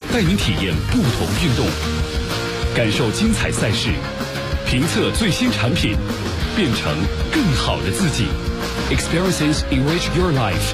带您体验不同运动，感受精彩赛事，评测最新产品，变成更好的自己。Experiences enrich your life。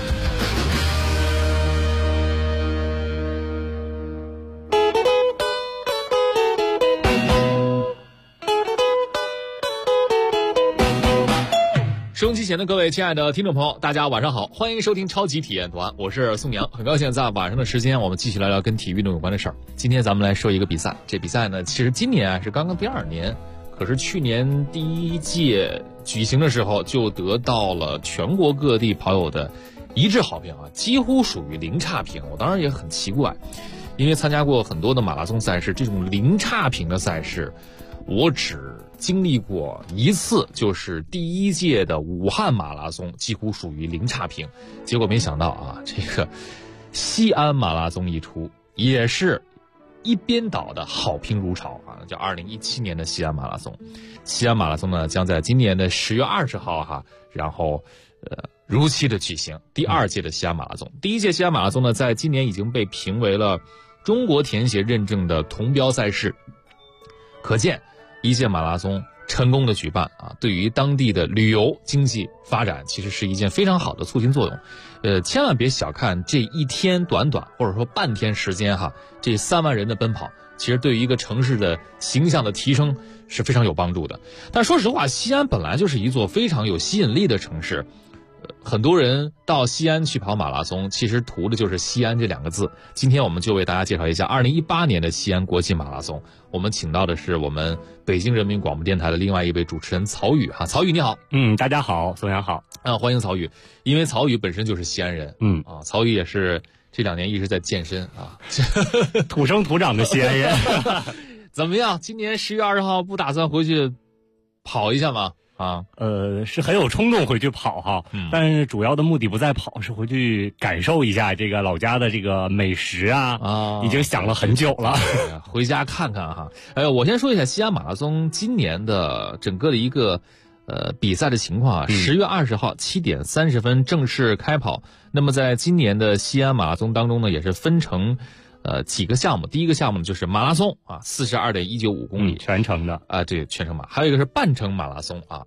收音机前的各位亲爱的听众朋友，大家晚上好，欢迎收听超级体验团，我是宋阳，很高兴在晚上的时间我们继续聊聊跟体育运动有关的事儿。今天咱们来说一个比赛，这比赛呢其实今年是刚刚第2年，可是去年第1届举行的时候就得到了全国各地跑友的一致好评啊，几乎属于零差评。我当然也很奇怪，因为参加过很多的马拉松赛事，这种零差评的赛事我只经历过一次，就是第1届的武汉马拉松，几乎属于零差评。结果没想到啊，这个西安马拉松一出，也是一边倒的好评如潮啊！叫2017年的西安马拉松。西安马拉松呢，将在今年的10月20号哈，然后如期的举行第2届的西安马拉松。第1届西安马拉松呢，在今年已经被评为了中国田协认证的铜标赛事，可见1届马拉松成功的举办啊，对于当地的旅游经济发展其实是一件非常好的促进作用。千万别小看这一天短或者说半天时间哈，这3万人的奔跑，其实对于一个城市的形象的提升是非常有帮助的。但说实话，西安本来就是一座非常有吸引力的城市。很多人到西安去跑马拉松，其实图的就是西安这2个字。今天我们就为大家介绍一下2018年的西安国际马拉松。我们请到的是我们北京人民广播电台的另外一位主持人曹宇哈，曹宇你好。 大家好，宋阳好。 欢迎曹宇，因为曹宇本身就是西安人。曹宇也是这2年一直在健身啊， 土生土长的西安人。 怎么样？今年10月20号不打算回去跑一下吗？ 是很有冲动回去跑哈，但是主要的目的不在跑，是回去感受一下这个老家的这个美食啊，已经想了很久了， 回家看看哈。我先说一下西安马拉松今年的整个的一个比赛的情况啊，10月20号7点30分正式开跑。那么在今年的西安马拉松当中呢，也是分成几个项目。第一个项目就是马拉松啊，42.195公里， 全程的啊，对，全程马。还有一个是半程马拉松啊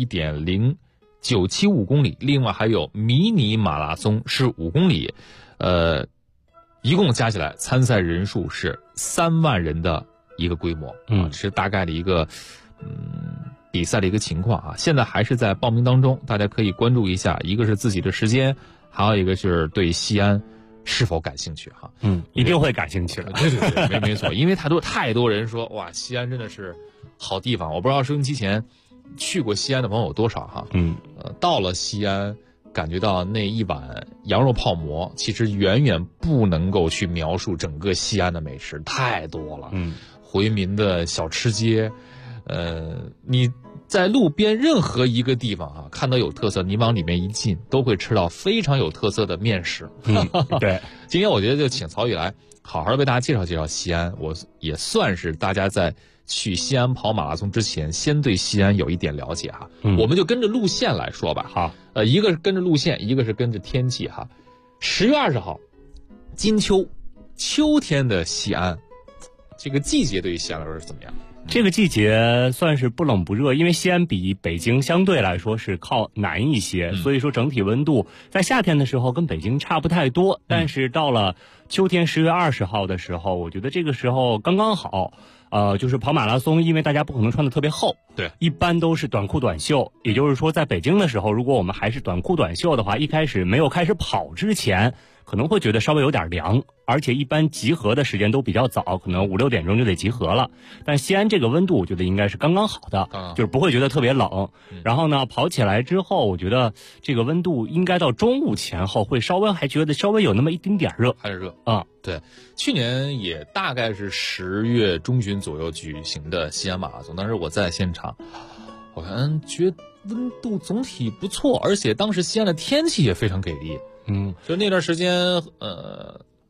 ，21.0975公里。另外还有迷你马拉松是5公里，一共加起来参赛人数是3万人的一个规模啊，是大概的一个比赛的一个情况啊。现在还是在报名当中，大家可以关注一下，一个是自己的时间，还有一个就是对西安是否感兴趣哈？ 一定会感兴趣的。 对，没错，因为太多人说哇，西安真的是好地方。我不知道收音机前去过西安的朋友有多少哈？到了西安，感觉到那一碗羊肉泡馍，其实远远不能够去描述整个西安的美食，太多了。回民的小吃街，你在路边任何一个地方啊，看到有特色，你往里面一进，都会吃到非常有特色的面食。 对， 今天我觉得就请曹宇来好好的为大家介绍介绍西安，我也算是大家在去西安跑马拉松之前，先对西安有一点了解哈。我们就跟着路线来说吧。 好， 一个是跟着路线，一个是跟着天气哈。10月20号，金秋，秋天的西安，这个季节对于西安来说是怎么样？ 这个季节算是不冷不热，因为西安比北京相对来说是靠南一些，所以说整体温度在夏天的时候跟北京差不太多，但是到了秋天10月20号的时候，我觉得这个时候刚刚好。就是跑马拉松，因为大家不可能穿得特别厚， 对， 一般都是短裤短袖。也就是说，在北京的时候，如果我们还是短裤短袖的话，一开始没有开始跑之前，可能会觉得稍微有点凉，而且一般集合的时间都比较早，可能5、6点钟就得集合了。但西安这个温度，我觉得应该是刚刚好的，就是不会觉得特别冷。然后呢，跑起来之后，我觉得这个温度应该到中午前后会还觉得稍微有那么一丁点热， 还是热啊。对，去年也大概是10月中旬左右举行的西安马拉松，当时我在现场，我看觉得温度总体不错，而且当时西安的天气也非常给力。就那段时间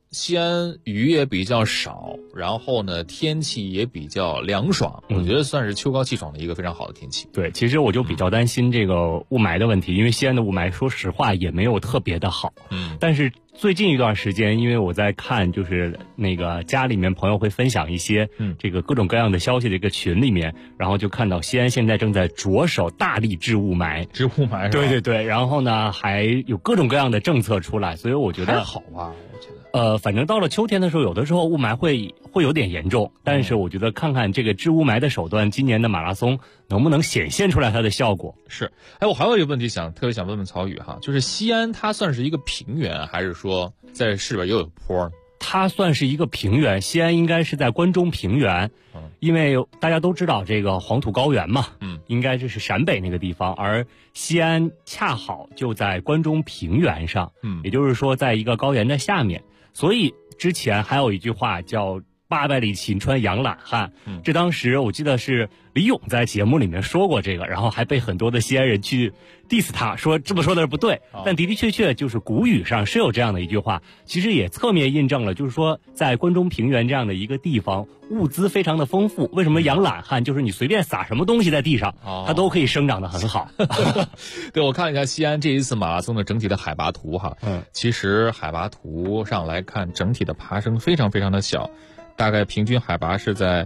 西安雨也比较少，然后呢天气也比较凉爽，我觉得算是秋高气爽的一个非常好的天气。 对，其实我就比较担心这个雾霾的问题，因为西安的雾霾说实话也没有特别的好。但是最近一段时间，因为我在看，就是那个家里面朋友会分享一些这个各种各样的消息的一个群里面，然后就看到西安现在正在着手大力治雾霾， 治雾霾是吧？ 对对对，然后呢还有各种各样的政策出来，所以我觉得还好吧，我觉得。 反正到了秋天的时候，有的时候雾霾会有点严重，但是我觉得看看这个治雾霾的手段，今年的马拉松能不能显现出来它的效果？ 是。哎，我还有一个问题特别想问问曹宇哈，就是西安它算是一个平原，还是说在市里边也有坡呢？ 它算是一个平原，西安应该是在关中平原，因为大家都知道这个黄土高原嘛，应该这是陕北那个地方，而西安恰好就在关中平原上，也就是说在一个高原的下面，所以之前还有一句话叫800里秦川养懒汉，这当时我记得是李咏在节目里面说过这个，然后还被很多的西安人去 diss 他，说这么说的是不对，但的的确确就是古语上是有这样的一句话，其实也侧面印证了，就是说在关中平原这样的一个地方，物资非常的丰富。为什么养懒汉？就是你随便撒什么东西在地上，它都可以生长得很好。 对，我看了一下西安这一次马拉松的整体的海拔图哈，其实海拔图上来看，整体的爬升非常非常的小。大概平均海拔是在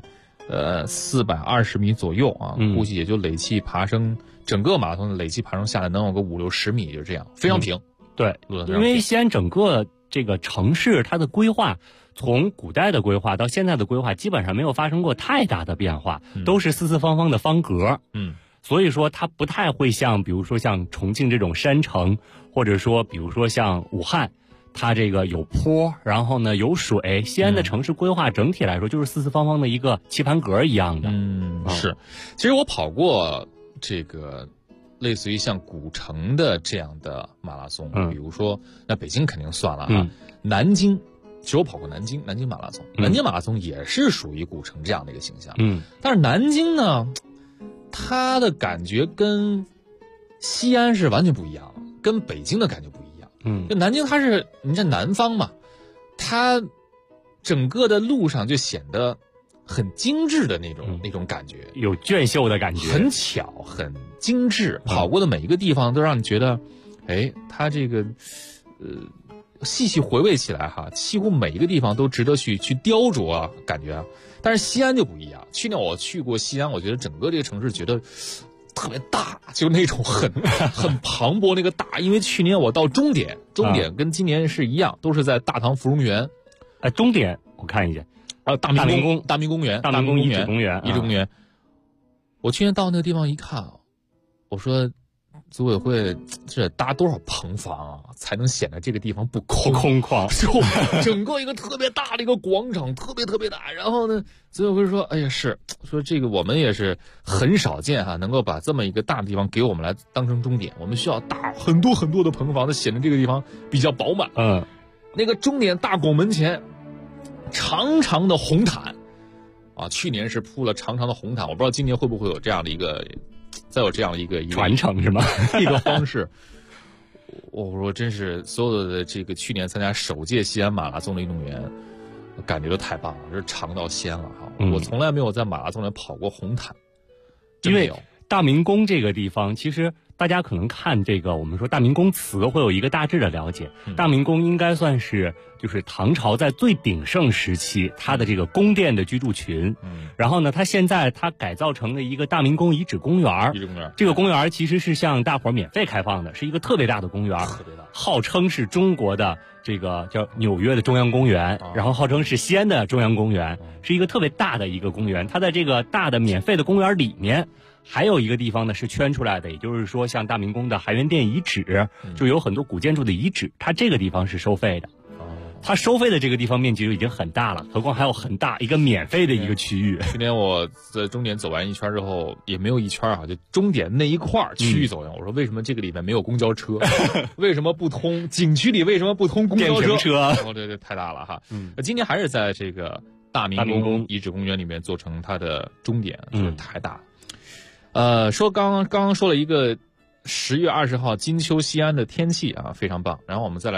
420米左右啊，估计也就累计爬升，整个马拉松的累计爬升下来能有个5-60米，就是这样，非常平。 对，因为西安整个这个城市它的规划，从古代的规划到现在的规划，基本上没有发生过太大的变化，都是四四方方的方格。所以说它不太会像比如说像重庆这种山城，或者说比如说像武汉。它这个有坡，然后呢有水，西安的城市规划整体来说就是四四方方的一个棋盘格一样的。 是。其实我跑过这个类似于像古城的这样的马拉松，比如说那北京肯定算了哈，南京，其实我跑过南京马拉松，南京马拉松也是属于古城这样的一个形象。但是南京呢，它的感觉跟西安是完全不一样，跟北京的感觉不一样。就南京它是你在南方嘛，它整个的路上就显得很精致的那种感觉， 有娟秀的感觉， 很巧，很精致。跑过的每一个地方都让你觉得，哎，它这个细细回味起来哈，几乎每一个地方都值得去雕琢啊，感觉啊。但是西安就不一样，去年我去过西安，我觉得整个这个城市觉得特别大，就那种很磅礴那个大。因为去年我到终点跟今年是一样，都是在大唐芙蓉园。 终点我看一下， 大明宫园， 大明宫遗址公园。 我去年到那个地方一看，我说组委会这搭多少棚房啊，才能显得这个地方不空旷？ 就整个一个特别大的一个广场，特别大。然后呢，组委会说，哎呀，说这个我们也是很少见哈，能够把这么一个大的地方给我们来当成终点，我们需要大很多的棚房，它显得这个地方比较饱满。那个终点大拱门前，长长的红毯啊，去年是铺了长长的红毯，我不知道今年会不会有这样的一个。再有这样一个传承是吗？ 一个方式，我说真是所有的这个去年参加首届西安马拉松的运动员，感觉都太棒了，这是尝到鲜了哈！我从来没有在马拉松里跑过红毯， 因为大明宫这个地方，其实大家可能看这个我们说大明宫词会有一个大致的了解。大明宫应该算是就是唐朝在最鼎盛时期它的这个宫殿的居住群。然后呢，它现在改造成了一个大明宫遗址公园。这个公园其实是向大伙免费开放的，是一个特别大的公园，号称是中国的这个叫纽约的中央公园，然后号称是西安的中央公园，是一个特别大的一个公园。它在这个大的免费的公园里面。还有一个地方呢是圈出来的，也就是说像大明宫的含元殿遗址，就有很多古建筑的遗址，它这个地方是收费的。它收费的这个地方面积就已经很大了，何况还有很大一个免费的一个区域。 去年我在终点走完一圈之后，也没有一圈啊，就终点那一块区域走完。我说为什么这个里面没有公交车？为什么不通景区里？为什么不通公交车？哦，对，太大了哈。今年还是在这个大明宫遗址公园里面做成它的终点，就是太大了。说刚刚说了一个10月20号金秋西安的天气啊，非常棒。然后我们再来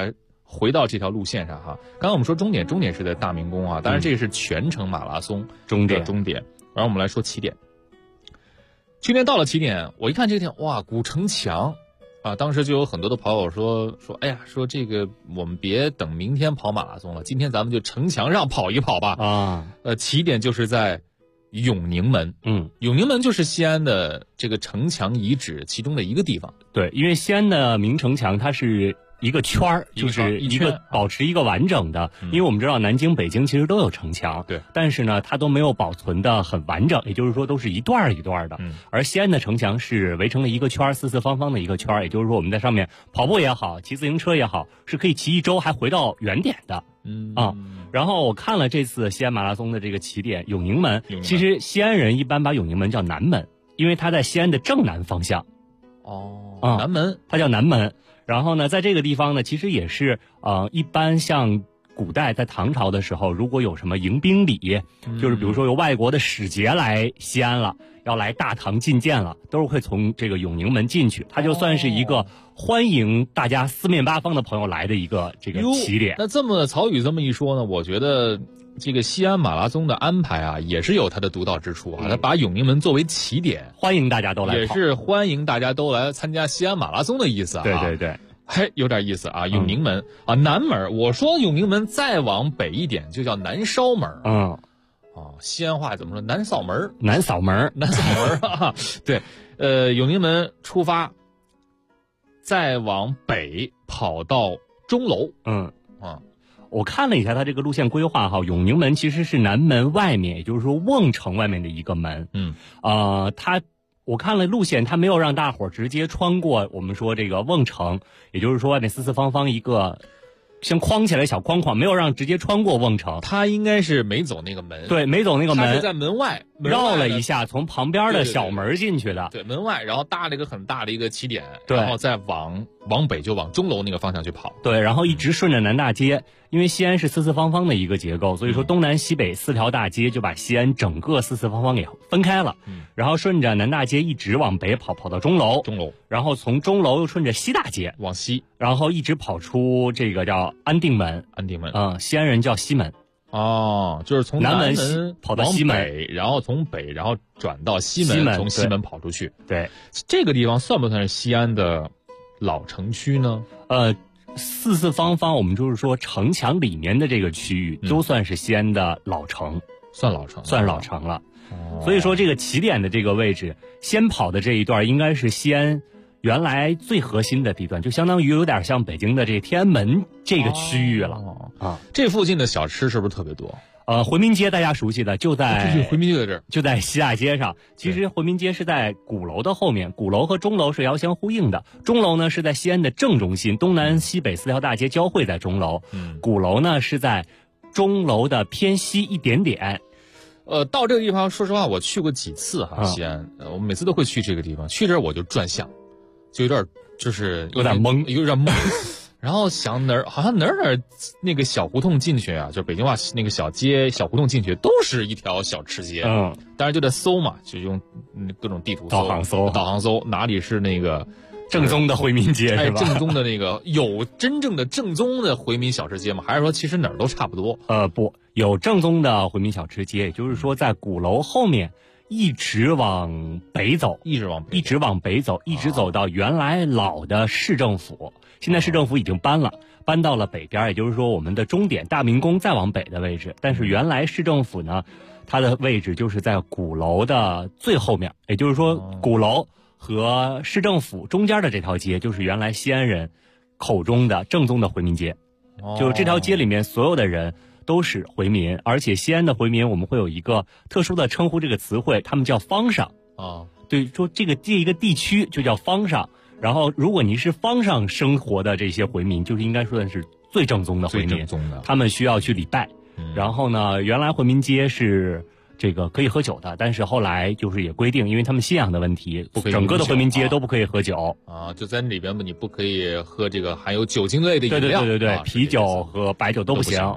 回到这条路线上哈。刚刚我们说终点是在大明宫啊，当然这个是全程马拉松终点。然后我们来说起点。去年到了起点，我一看这个地方，哇，古城墙啊！当时就有很多的跑友说，哎呀，说这个我们别等明天跑马拉松了，今天咱们就城墙上跑一跑吧啊！起点就是在永宁门，永宁门就是西安的这个城墙遗址其中的一个地方。 对，因为西安的明城墙它是一个圈儿，就是一个保持一个完整的，因为我们知道南京、北京其实都有城墙， 对， 但是呢，它都没有保存的很完整，也就是说都是一段一段的。而西安的城墙是围成了一个圈儿，四四方方的一个圈儿，也就是说我们在上面跑步也好，骑自行车也好，是可以骑一周还回到原点的。然后我看了这次西安马拉松的这个起点永宁门，其实西安人一般把永宁门叫南门，因为它在西安的正南方向。 南门， 它叫南门。然后呢，在这个地方呢，其实也是一般像古代在唐朝的时候，如果有什么迎宾礼，就是比如说有外国的使节来西安了，要来大唐觐见了，都是会从这个永宁门进去，它就算是一个欢迎大家四面八方的朋友来的一个这个起点。 那这么曹宇这么一说呢，我觉得这个西安马拉松的安排啊，也是有它的独到之处啊。它把永宁门作为起点， 欢迎大家都来跑， 也是欢迎大家都来参加西安马拉松的意思啊。 对， 嘿，有点意思啊。永宁门啊，南门，我说永宁门再往北一点就叫南稍门。西安话怎么说？南扫门啊。对，永宁门出发，再往北跑到钟楼。 我看了一下它这个路线规划哈，永宁门其实是南门外面，也就是说瓮城外面的一个门。我看了路线，它没有让大伙儿直接穿过我们说这个瓮城，也就是说外面四四方方一个像框起来小框框，没有让直接穿过瓮城。 他应该是没走那个门， 对，没走那个门， 他是在门外绕了一下，从旁边的小门进去的。 对，门外，然后搭了一个很大的一个起点， 对， 然后再往北就往钟楼那个方向去跑。 对，然后一直顺着南大街，因为西安是四四方方的一个结构，所以说东南西北四条大街就把西安整个四四方方给分开了。然后顺着南大街一直往北跑到钟楼，然后从钟楼又顺着西大街往西， 然后一直跑出这个叫安定门。西安人叫西门。 就是从南门跑到西门，然后从北，然后转到西门，从西门跑出去。 对， 这个地方算不算是西安的老城区呢？ 四四方方，我们就是说城墙里面的这个区域都算是西安的老城，算老城了。所以说这个起点的这个位置，先跑的这一段应该是西安原来最核心的地段，就相当于有点像北京的这天安门这个区域了。 这附近的小吃是不是特别多？ 回民街大家熟悉的就在回民街在这儿， 就在西大街上。其实回民街是在鼓楼的后面，鼓楼和钟楼是遥相呼应的。钟楼呢是在西安的正中心，东南西北四条大街交汇在钟楼。鼓楼呢是在钟楼的偏西一点点。 到这个地方，说实话，我去过几次哈，西安，我每次都会去这个地方。去这儿我就转向，就有点就是有点懵。 然后想好像哪儿那个小胡同进去啊，就北京话那个小街小胡同进去都是一条小吃街。当然就得搜嘛，就用各种地图导航搜哪里是那个正宗的回民街是吧？ 正宗的那个有真正的正宗的回民小吃街吗？还是说其实哪儿都差不多？ 不，有正宗的回民小吃街，也就是说在鼓楼后面一直往北走，一直往北走，一直走到原来老的市政府。现在市政府已经搬到了北边，也就是说我们的终点大明宫再往北的位置。但是原来市政府呢，它的位置就是在鼓楼的最后面，也就是说鼓楼和市政府中间的这条街，就是原来西安人口中的正宗的回民街。就是这条街里面所有的人都是回民，而且西安的回民我们会有一个特殊的称呼，这个词汇他们叫方上。对，说这一个地区就叫方上。然后如果你是方上生活的这些回民，就是应该说的是最正宗的回民，他们需要去礼拜。然后呢，原来回民街是这个可以喝酒的，但是后来就是也规定，因为他们信仰的问题，整个的回民街都不可以喝酒就在里边你不可以喝这个含有酒精类的饮料。 对，啤酒和白酒都不行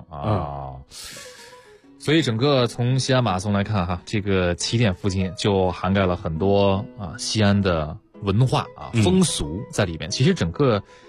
所以整个从西安马拉松来看哈，这个起点附近就涵盖了很多西安的文化风俗在里边。其实整个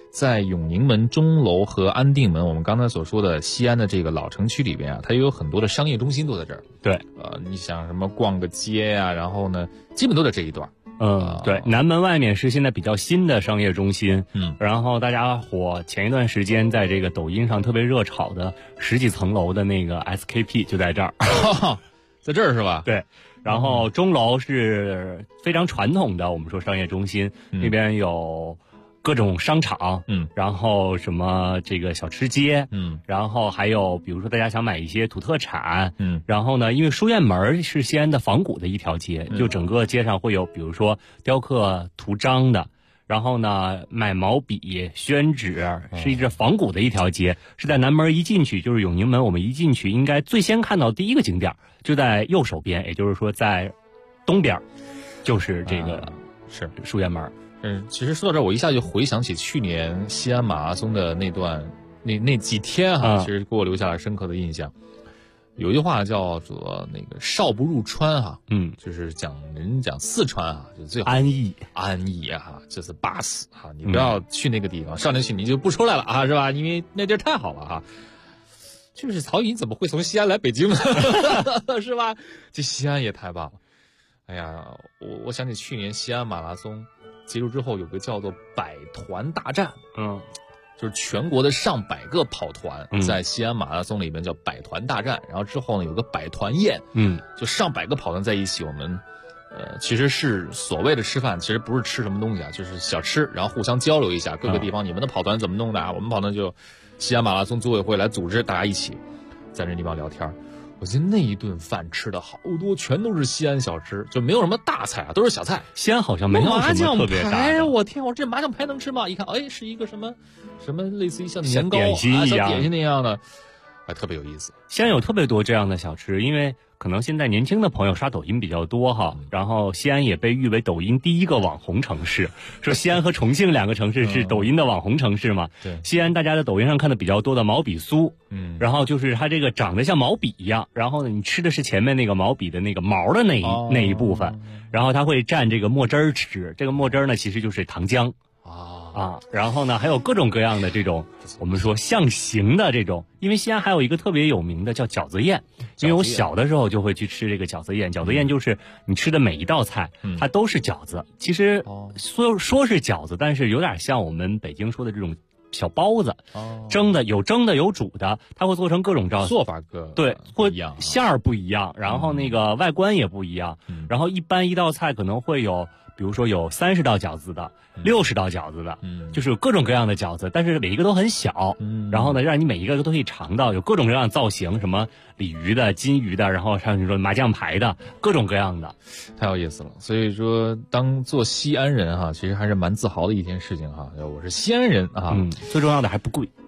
在永宁门、钟楼和安定门，我们刚才所说的西安的这个老城区里边啊，它也有很多的商业中心都在这儿。 对， 你想什么逛个街呀，然后呢，基本都在这一段。 对，南门外面是现在比较新的商业中心，然后大家伙前一段时间在这个抖音上特别热炒的10几层楼的那个 SKP 就在这儿， 在这儿是吧？ 对，然后钟楼是非常传统的，我们说商业中心，那边有各种商场，然后什么这个小吃街，然后还有比如说大家想买一些土特产，然后呢，因为书院门是西安的仿古的一条街，就整个街上会有比如说雕刻图章的，然后呢卖毛笔、宣纸，是一直仿古的一条街，是在南门一进去，就是永宁门，我们一进去应该最先看到第一个景点就在右手边，也就是说在东边，就是这个是书院门。 其实说到这儿，我一下就回想起去年西安马拉松的那几天哈，其实给我留下了深刻的印象。有一句话叫做那个少不入川哈，就是讲四川啊，就最好安逸啊，就是巴适哈，你不要去那个地方，上进去你就不出来了啊，是吧？因为那地儿太好了哈。就是曹云怎么会从西安来北京呢？是吧？这西安也太棒了。哎呀，我想起去年西安马拉松结束之后，有个叫做百团大战，就是全国的上百个跑团在西安马拉松里面叫百团大战，然后之后呢有个百团宴，就上百个跑团在一起，我们其实是所谓的吃饭，其实不是吃什么东西啊，就是小吃，然后互相交流一下各个地方你们的跑团怎么弄的啊，我们跑团就西安马拉松组委会来组织，大家一起在这地方聊天。我记得那一顿饭吃的好多，全都是西安小吃，就没有什么大菜啊，都是小菜。 西安好像没有什么特别大的。 哎，我天，我这麻酱排能吃吗？一看，哎，是一个什么类似于像年糕点心一样， 小点心那样的，还特别有意思。 西安有特别多这样的小吃，因为可能现在年轻的朋友刷抖音比较多哈，然后西安也被誉为抖音第一个网红城市，说西安和重庆2个城市是抖音的网红城市嘛。 对， 西安大家在抖音上看的比较多的毛笔酥，然后就是它这个长得像毛笔一样，然后呢你吃的是前面那个毛笔的那个毛的那一部分，然后它会蘸这个墨汁儿吃，这个墨汁儿呢其实就是糖浆。然后呢还有各种各样的这种我们说象形的这种，因为西安还有一个特别有名的叫饺子宴，因为我小的时候就会去吃这个饺子宴。饺子宴就是你吃的每一道菜它都是饺子，其实说是饺子，但是有点像我们北京说的这种小包子，蒸的有煮的，它会做成各种做法对， 不一样， 馅儿不一样，然后那个外观也不一样，然后一般一道菜可能会有比如说有30道饺子的，60道饺子的，就是有各种各样的饺子，但是每一个都很小，然后呢，让你每一个都可以尝到，有各种各样的造型，什么鲤鱼的、金鱼的，然后像你说麻酱排的，各种各样的， 太有意思了。所以说，当做西安人哈，其实还是蛮自豪的一件事情哈。我是西安人啊， 最重要的还不贵。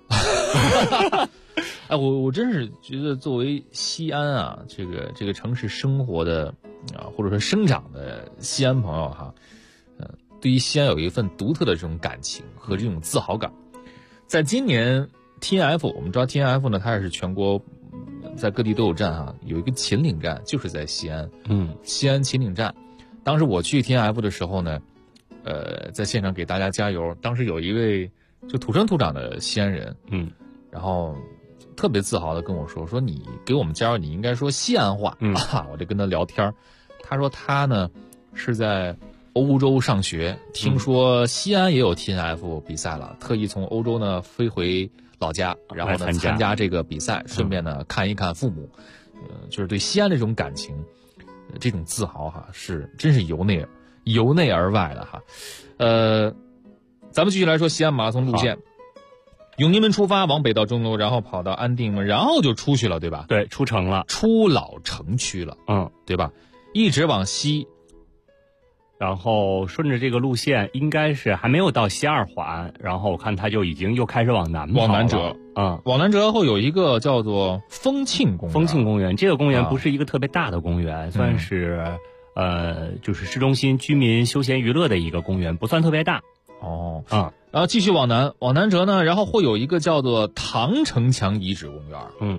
哎，我真是觉得作为西安啊，这个城市生活的或者说生长的西安朋友哈，对于西安有一份独特的这种感情和这种自豪感。在今年 TNF， 我们知道 TNF 呢，它也是全国在各地都有站啊，有一个秦岭站就是在西安，西安秦岭站。当时我去 TNF 的时候呢，在现场给大家加油，当时有一位就土生土长的西安人，然后特别自豪的跟我说你给我们加油，你应该说西安话我就跟他聊天，他说他呢是在欧洲上学，听说西安也有 TNF 比赛了，特意从欧洲呢飞回老家，然后呢参加这个比赛，顺便呢看一看父母，就是对西安的这种感情，这种自豪哈，是真是由内而外的哈。咱们继续来说西安马拉松路线。永宁门出发，往北到钟楼，然后跑到安定门，然后就出去了，对吧？ 对，出城了， 出老城区了，对吧？一直往西， 然后顺着这个路线，应该是还没有到西二环，然后我看他就已经又开始往南跑了，往南折后有一个叫做丰庆公园。 丰庆公园这个公园不是一个特别大的公园，算是就是市中心居民休闲娱乐的一个公园，不算特别大。 然后继续往南折呢，然后会有一个叫做唐城墙遗址公园。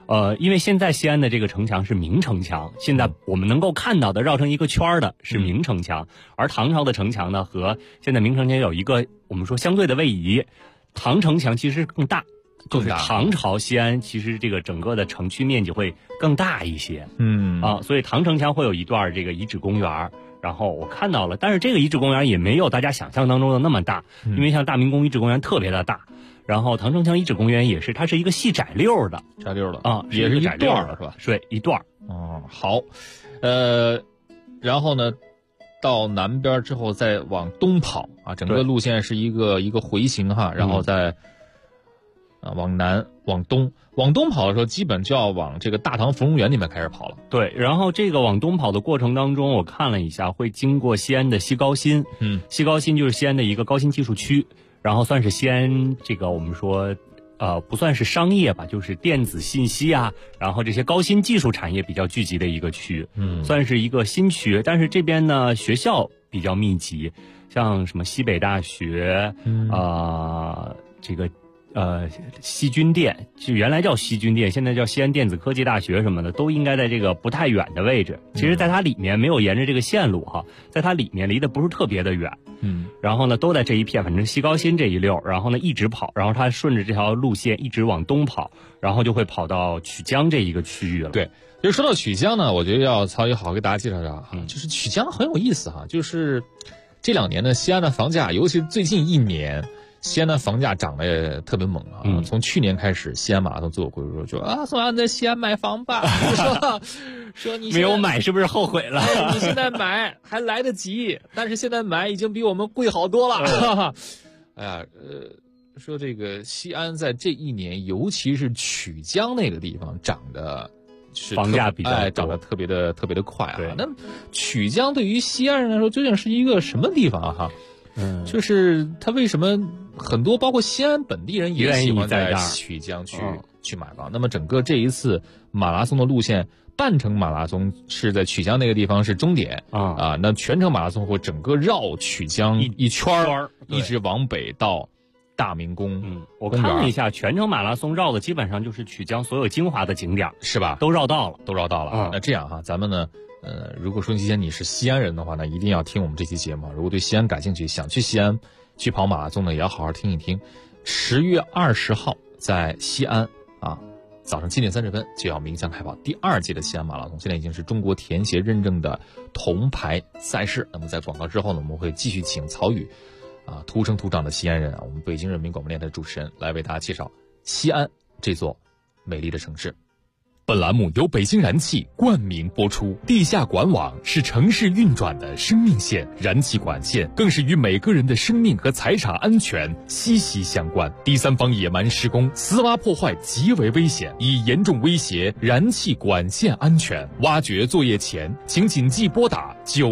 因为现在西安的这个城墙是明城墙，现在我们能够看到的绕成一个圈的是明城墙，而唐朝的城墙呢和现在明城墙有一个我们说相对的位移，唐城墙其实更大，就是唐朝西安其实这个整个的城区面积会更大一些，所以唐城墙会有一段这个遗址公园。然后我看到了，但是这个遗址公园也没有大家想象当中的那么大，因为像大明宫遗址公园特别的大，然后唐城墙遗址公园也是，它是一个细窄溜的， 也是一段是吧？ 对，一段。 好，然后呢，到南边之后再往东跑啊，整个路线是一个回形哈，然后再往南往东跑的时候，基本就要往这个大唐芙蓉园里面开始跑了。 对，然后这个往东跑的过程当中，我看了一下，会经过西安的西高新，西高新就是西安的一个高新技术区，然后算是西安这个我们说不算是商业吧，就是电子信息啊，然后这些高新技术产业比较聚集的一个区，算是一个新区。但是这边呢，学校比较密集，像什么西北大学，这个西军电，就原来叫西军电，现在叫西安电子科技大学什么的，都应该在这个不太远的位置。其实在它里面没有沿着这个线路哈，在它里面离得不是特别的远。然后呢，都在这一片，反正西高新这一溜，然后呢一直跑，然后它顺着这条路线一直往东跑，然后就会跑到曲江这一个区域了。 对，就说到曲江呢，我觉得要曹宇好给大家介绍一下就是曲江很有意思哈，就是这2年呢，西安的房价，尤其是最近1年。西安的房价涨得也特别猛啊！从去年开始，西安马拉松自我规划说宋阳在西安买房吧，说你没有买是不是后悔了？ 你现在买还来得及，但是现在买已经比我们贵好多了。哎呀，说这个西安在这1年，尤其是曲江那个地方涨的是房价比较涨得特别的快啊。那曲江对于西安人来说，究竟是一个什么地方哈？就是他为什么很多包括西安本地人也喜欢在曲江去买房？那么整个这一次马拉松的路线，半程马拉松是在曲江那个地方是终点那全程马拉松会整个绕曲江一圈一直往北到大明宫。 我看了一下，全程马拉松绕的基本上就是曲江所有精华的景点， 是吧？ 都绕到了。 那这样哈，咱们呢？如果说你是西安人的话呢，一定要听我们这期节目。如果对西安感兴趣，想去西安去跑马拉松呢，也要好好听一听。10月20号在西安早上7点30分就要鸣枪开跑第2届的西安马拉松，现在已经是中国田协认证的铜牌赛事。那么在广告之后呢，我们会继续请曹宇土生土长的西安人我们北京人民广播电台主持人来为大家介绍西安这座美丽的城市。本栏目由北京燃气冠名播出。地下管网是城市运转的生命线，燃气管线更是与每个人的生命和财产安全息息相关。第三方野蛮施工、私挖破坏极为危险，已严重威胁燃气管线安全。挖掘作业前，请谨记拨打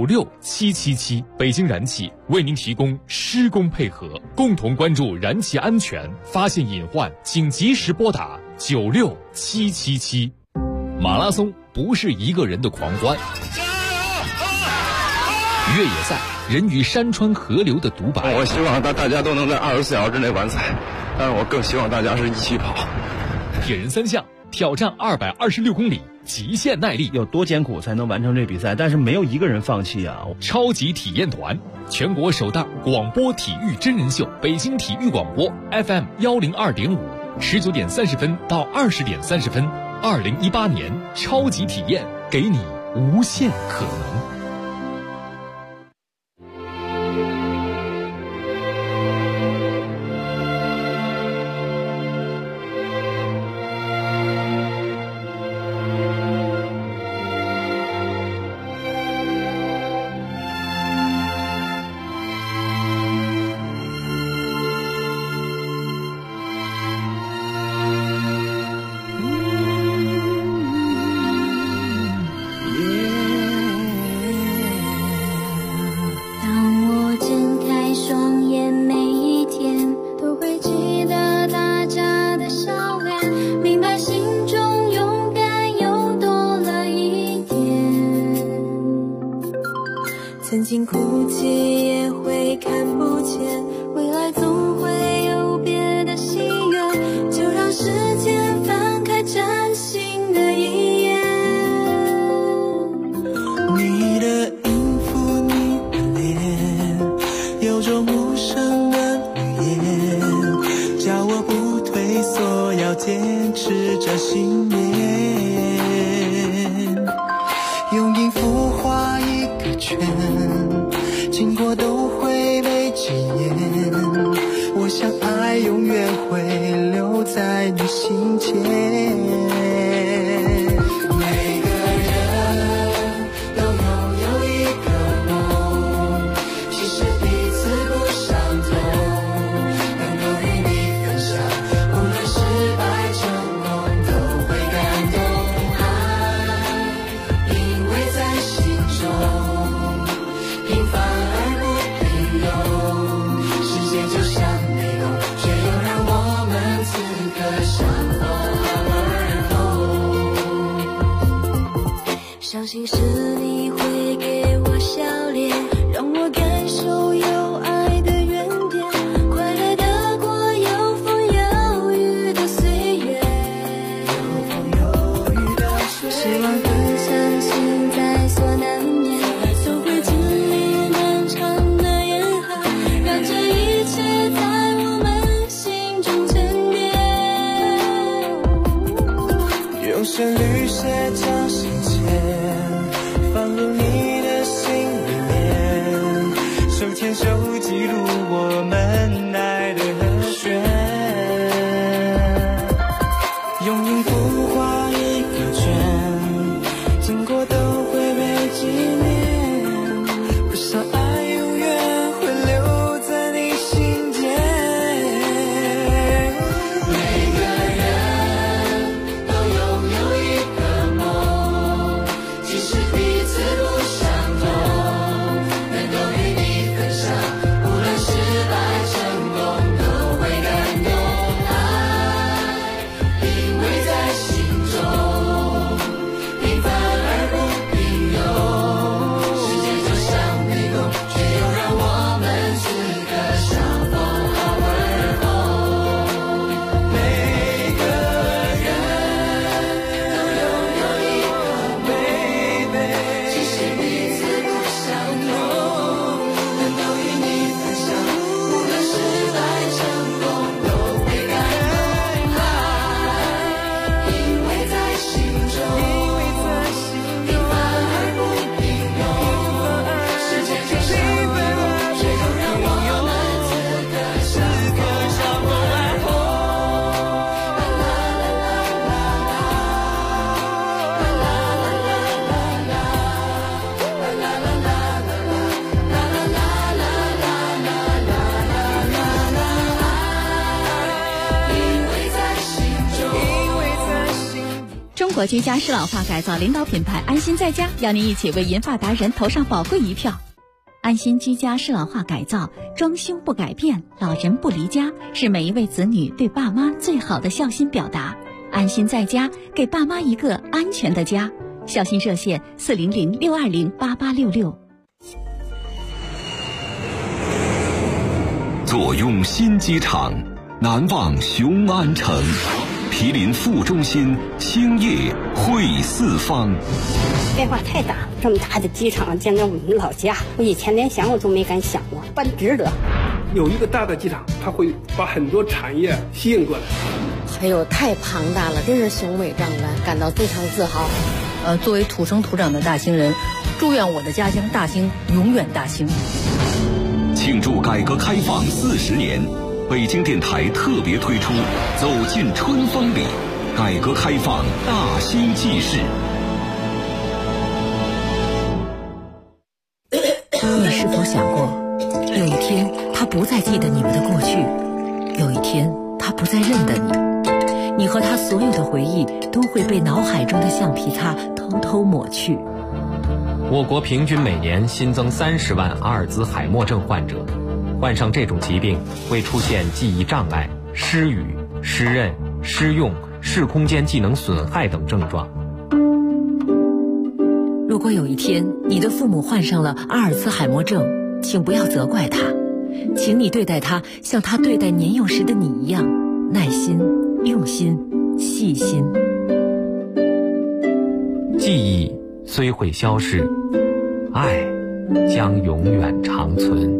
96777。北京燃气为您提供施工配合，共同关注燃气安全，发现隐患请及时拨打96777。马拉松不是一个人的狂欢，越野赛人与山川河流的独白。 我希望大家都能在24小时之内完赛，但是我更希望大家是一起跑。 铁人3项挑战226公里，极限耐力， 有多艰苦才能完成这比赛？但是没有一个人放弃啊！ 超级体验团，全国首档广播体育真人秀，北京体育广播 FM 102.5，19点30分到20点30分。2018年超级体验，给你无限可能。 曾经哭泣也会看不见，未来总会有别的心愿，就让时间翻开崭新圈，经过都会被纪念。我想爱永远会留在你心间。每个人都拥有一个梦，其实彼此不相同，能够与你分享，无论失败成功都会感动。爱因为在心中平凡而不平庸，世界就像迷宫，却又让我们此刻相逢而后。 相信是你会给我笑脸，让我感受有爱的原点，快乐的过有风有雨的岁月，希望更相信在所难免，都会经历漫长的严寒，让这一切在我们心中沉淀。 用旋律写将心间，放入你的心里面，手牵手记录我们爱的和弦，用音符画一个圈，经过都会被纪念。我想爱永远会留在你心间。每个人都拥有一个梦，即使彼此不相同，能够与你分享，无论失败成功都会感动。爱因为在心中平凡而不平庸，世界就像迷宫，却又让我们此刻相逢而后。每个人都拥有一个 baby， 即使彼此不相同，能够与你分享，无论失败成功都会感动。爱因为在心中平凡而不平庸，世界就像迷宫，却又让我们此刻相逢而后。因为在心中， 中国居家适老化改造领导品牌安心在家邀您一起为银发达人投上宝贵一票。安心居家适老化改造，装修不改变，老人不离家，是每一位子女对爸妈最好的孝心表达。安心在家，给爸妈一个安全的家。孝心热线400-620-8866。 坐拥新机场，难忘雄安城。毗邻副中心，兴业汇四方。 变化太大了，这么大的机场建在我们老家，我以前连想我都没敢想过，办值得。 有一个大的机场，它会把很多产业吸引过来。 哎呦，太庞大了，真是雄伟壮观，感到非常自豪。 作为土生土长的大兴人，祝愿我的家乡大兴永远大兴。 庆祝改革开放40年，北京电台特别推出《走进春风里》，改革开放大兴纪事。 你是否想过，有一天他不再记得你们的过去，有一天他不再认得你，你和他所有的回忆都会被脑海中的橡皮擦偷偷抹去。 我国平均每年新增30万阿尔兹海默症患者，患上这种疾病会出现记忆障碍、失语、失认、失用、视空间技能损害等症状。 如果有一天你的父母患上了阿尔兹海默症，请不要责怪他，请你对待他像他对待年幼时的你一样，耐心、用心、细心。 记忆虽会消失，爱将永远长存。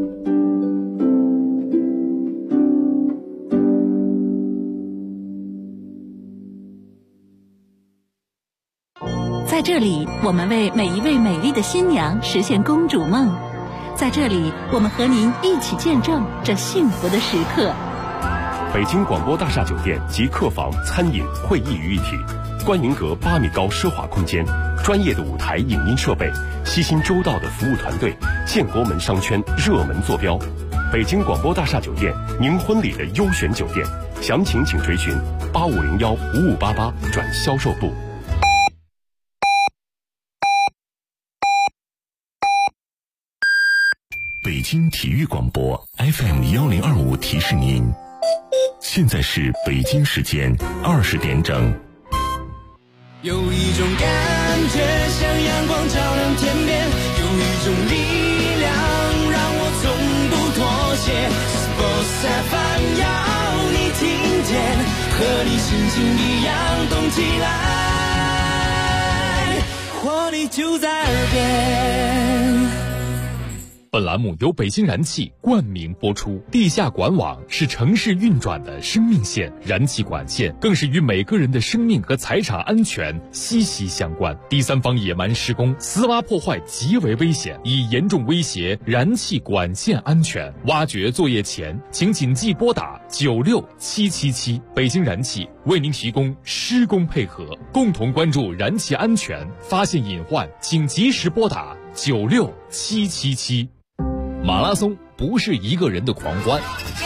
在这里，我们为每一位美丽的新娘实现公主梦。在这里，我们和您一起见证这幸福的时刻。 北京广播大厦酒店集客房、餐饮、会议于一体，观云阁8米高奢华空间，专业的舞台影音设备，悉心周到的服务团队，建国门商圈热门坐标。北京广播大厦酒店，您婚礼的优选酒店，详情请垂询8501-5588转销售部。 北京体育广播 FM1025提示您，现在是北京时间20点整。 有一种感觉像阳光照亮天边，有一种力量让我从不妥协。Sports FM 要你听见，和你心情一样动起来，活力就在耳边。 本栏目由北京燃气冠名播出。地下管网是城市运转的生命线，燃气管线更是与每个人的生命和财产安全息息相关。第三方野蛮施工、私挖破坏极为危险，已严重威胁燃气管线安全。挖掘作业前，请谨记拨打96777。北京燃气为您提供施工配合，共同关注燃气安全，发现隐患请及时拨打96777。马拉松不是一个人的狂欢，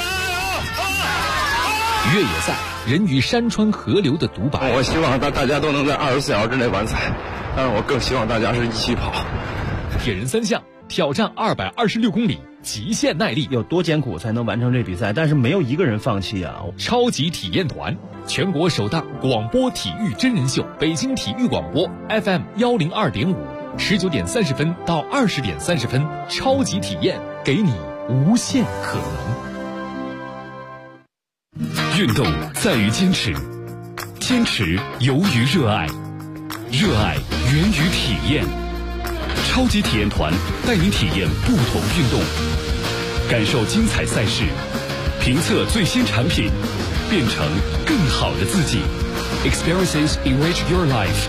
越野赛人与山川河流的独白。 我希望大家都能在24小时之内完赛，但是我更希望大家是一起跑。 铁人3项挑战226公里，极限耐力， 有多艰苦才能完成这比赛？但是没有一个人放弃啊！ 超级体验团，全国首档广播体育真人秀，北京体育广播 FM102.5，19点30分到20点30分，超级体验，给你无限可能。 运动在于坚持，坚持由于热爱，热爱源于体验。超级体验团带您体验不同运动，感受精彩赛事，评测最新产品，变成更好的自己。Experiences enrich your life。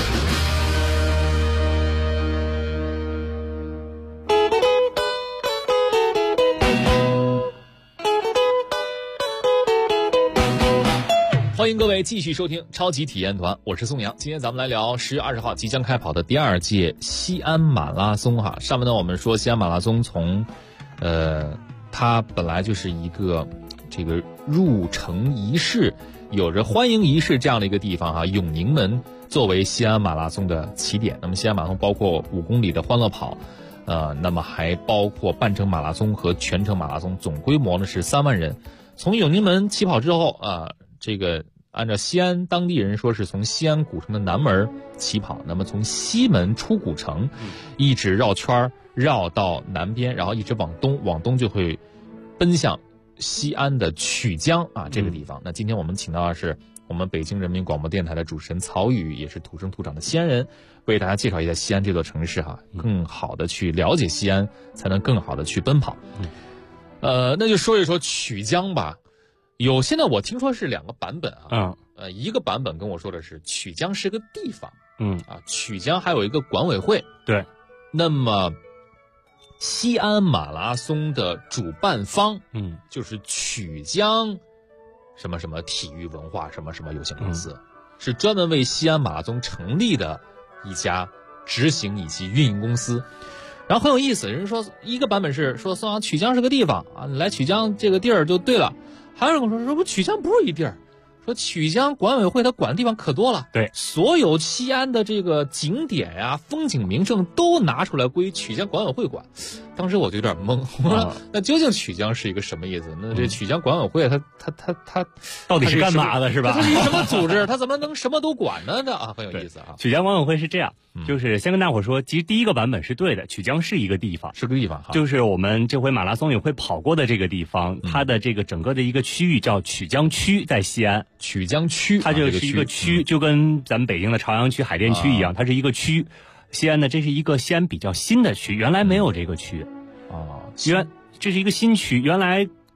欢迎各位继续收听超级体验团，我是宋阳。今天咱们来聊10月20号即将开跑的第2届西安马拉松哈。上面呢我们说西安马拉松从它本来就是一个这个入城仪式，有着欢迎仪式这样的一个地方哈。永宁门作为西安马拉松的起点，那么西安马拉松包括5公里的欢乐跑，那么还包括半程马拉松和全程马拉松，总规模呢是3万人。从永宁门起跑之后这个按照西安当地人说是从西安古城的南门起跑，那么从西门出古城，一直绕圈绕到南边，然后一直往东就会奔向西安的曲江这个地方。那今天我们请到的是我们北京人民广播电台的主持人曹宇，也是土生土长的西安人，为大家介绍一下西安这座城市哈，更好的去了解西安，才能更好的去奔跑。那就说一说曲江吧。现在我听说是2个版本一个版本跟我说的是曲江是个地方，曲江还有一个管委会。 对， 那么西安马拉松的主办方，就是曲江什么什么体育文化什么什么有限公司，是专门为西安马拉松成立的一家执行以及运营公司。然后很有意思，人说一个版本是说宋阳曲江是个地方你来曲江这个地儿就对了。还有人跟我说不曲江不是一地儿，说曲江管委会他管的地方可多了， 对， 所有西安的这个景点呀、风景名胜都拿出来归曲江管委会管。当时我就有点懵，我说那究竟曲江是一个什么意思？那这曲江管委会它到底是干嘛的，是吧？ 它是一个什么组织？它怎么能什么都管呢？这很有意思啊。 曲江管委会是这样，就是先跟大伙说，其实第一个版本是对的，曲江是一个地方，就是我们这回马拉松也会跑过的这个地方，它的这个整个的一个区域叫曲江区，在西安。 曲江区， 它就是一个区，就跟咱们北京的朝阳区、海淀区一样，它是一个区。西安呢，这是一个西安比较新的区，原来没有这个区。这是一个新区，原来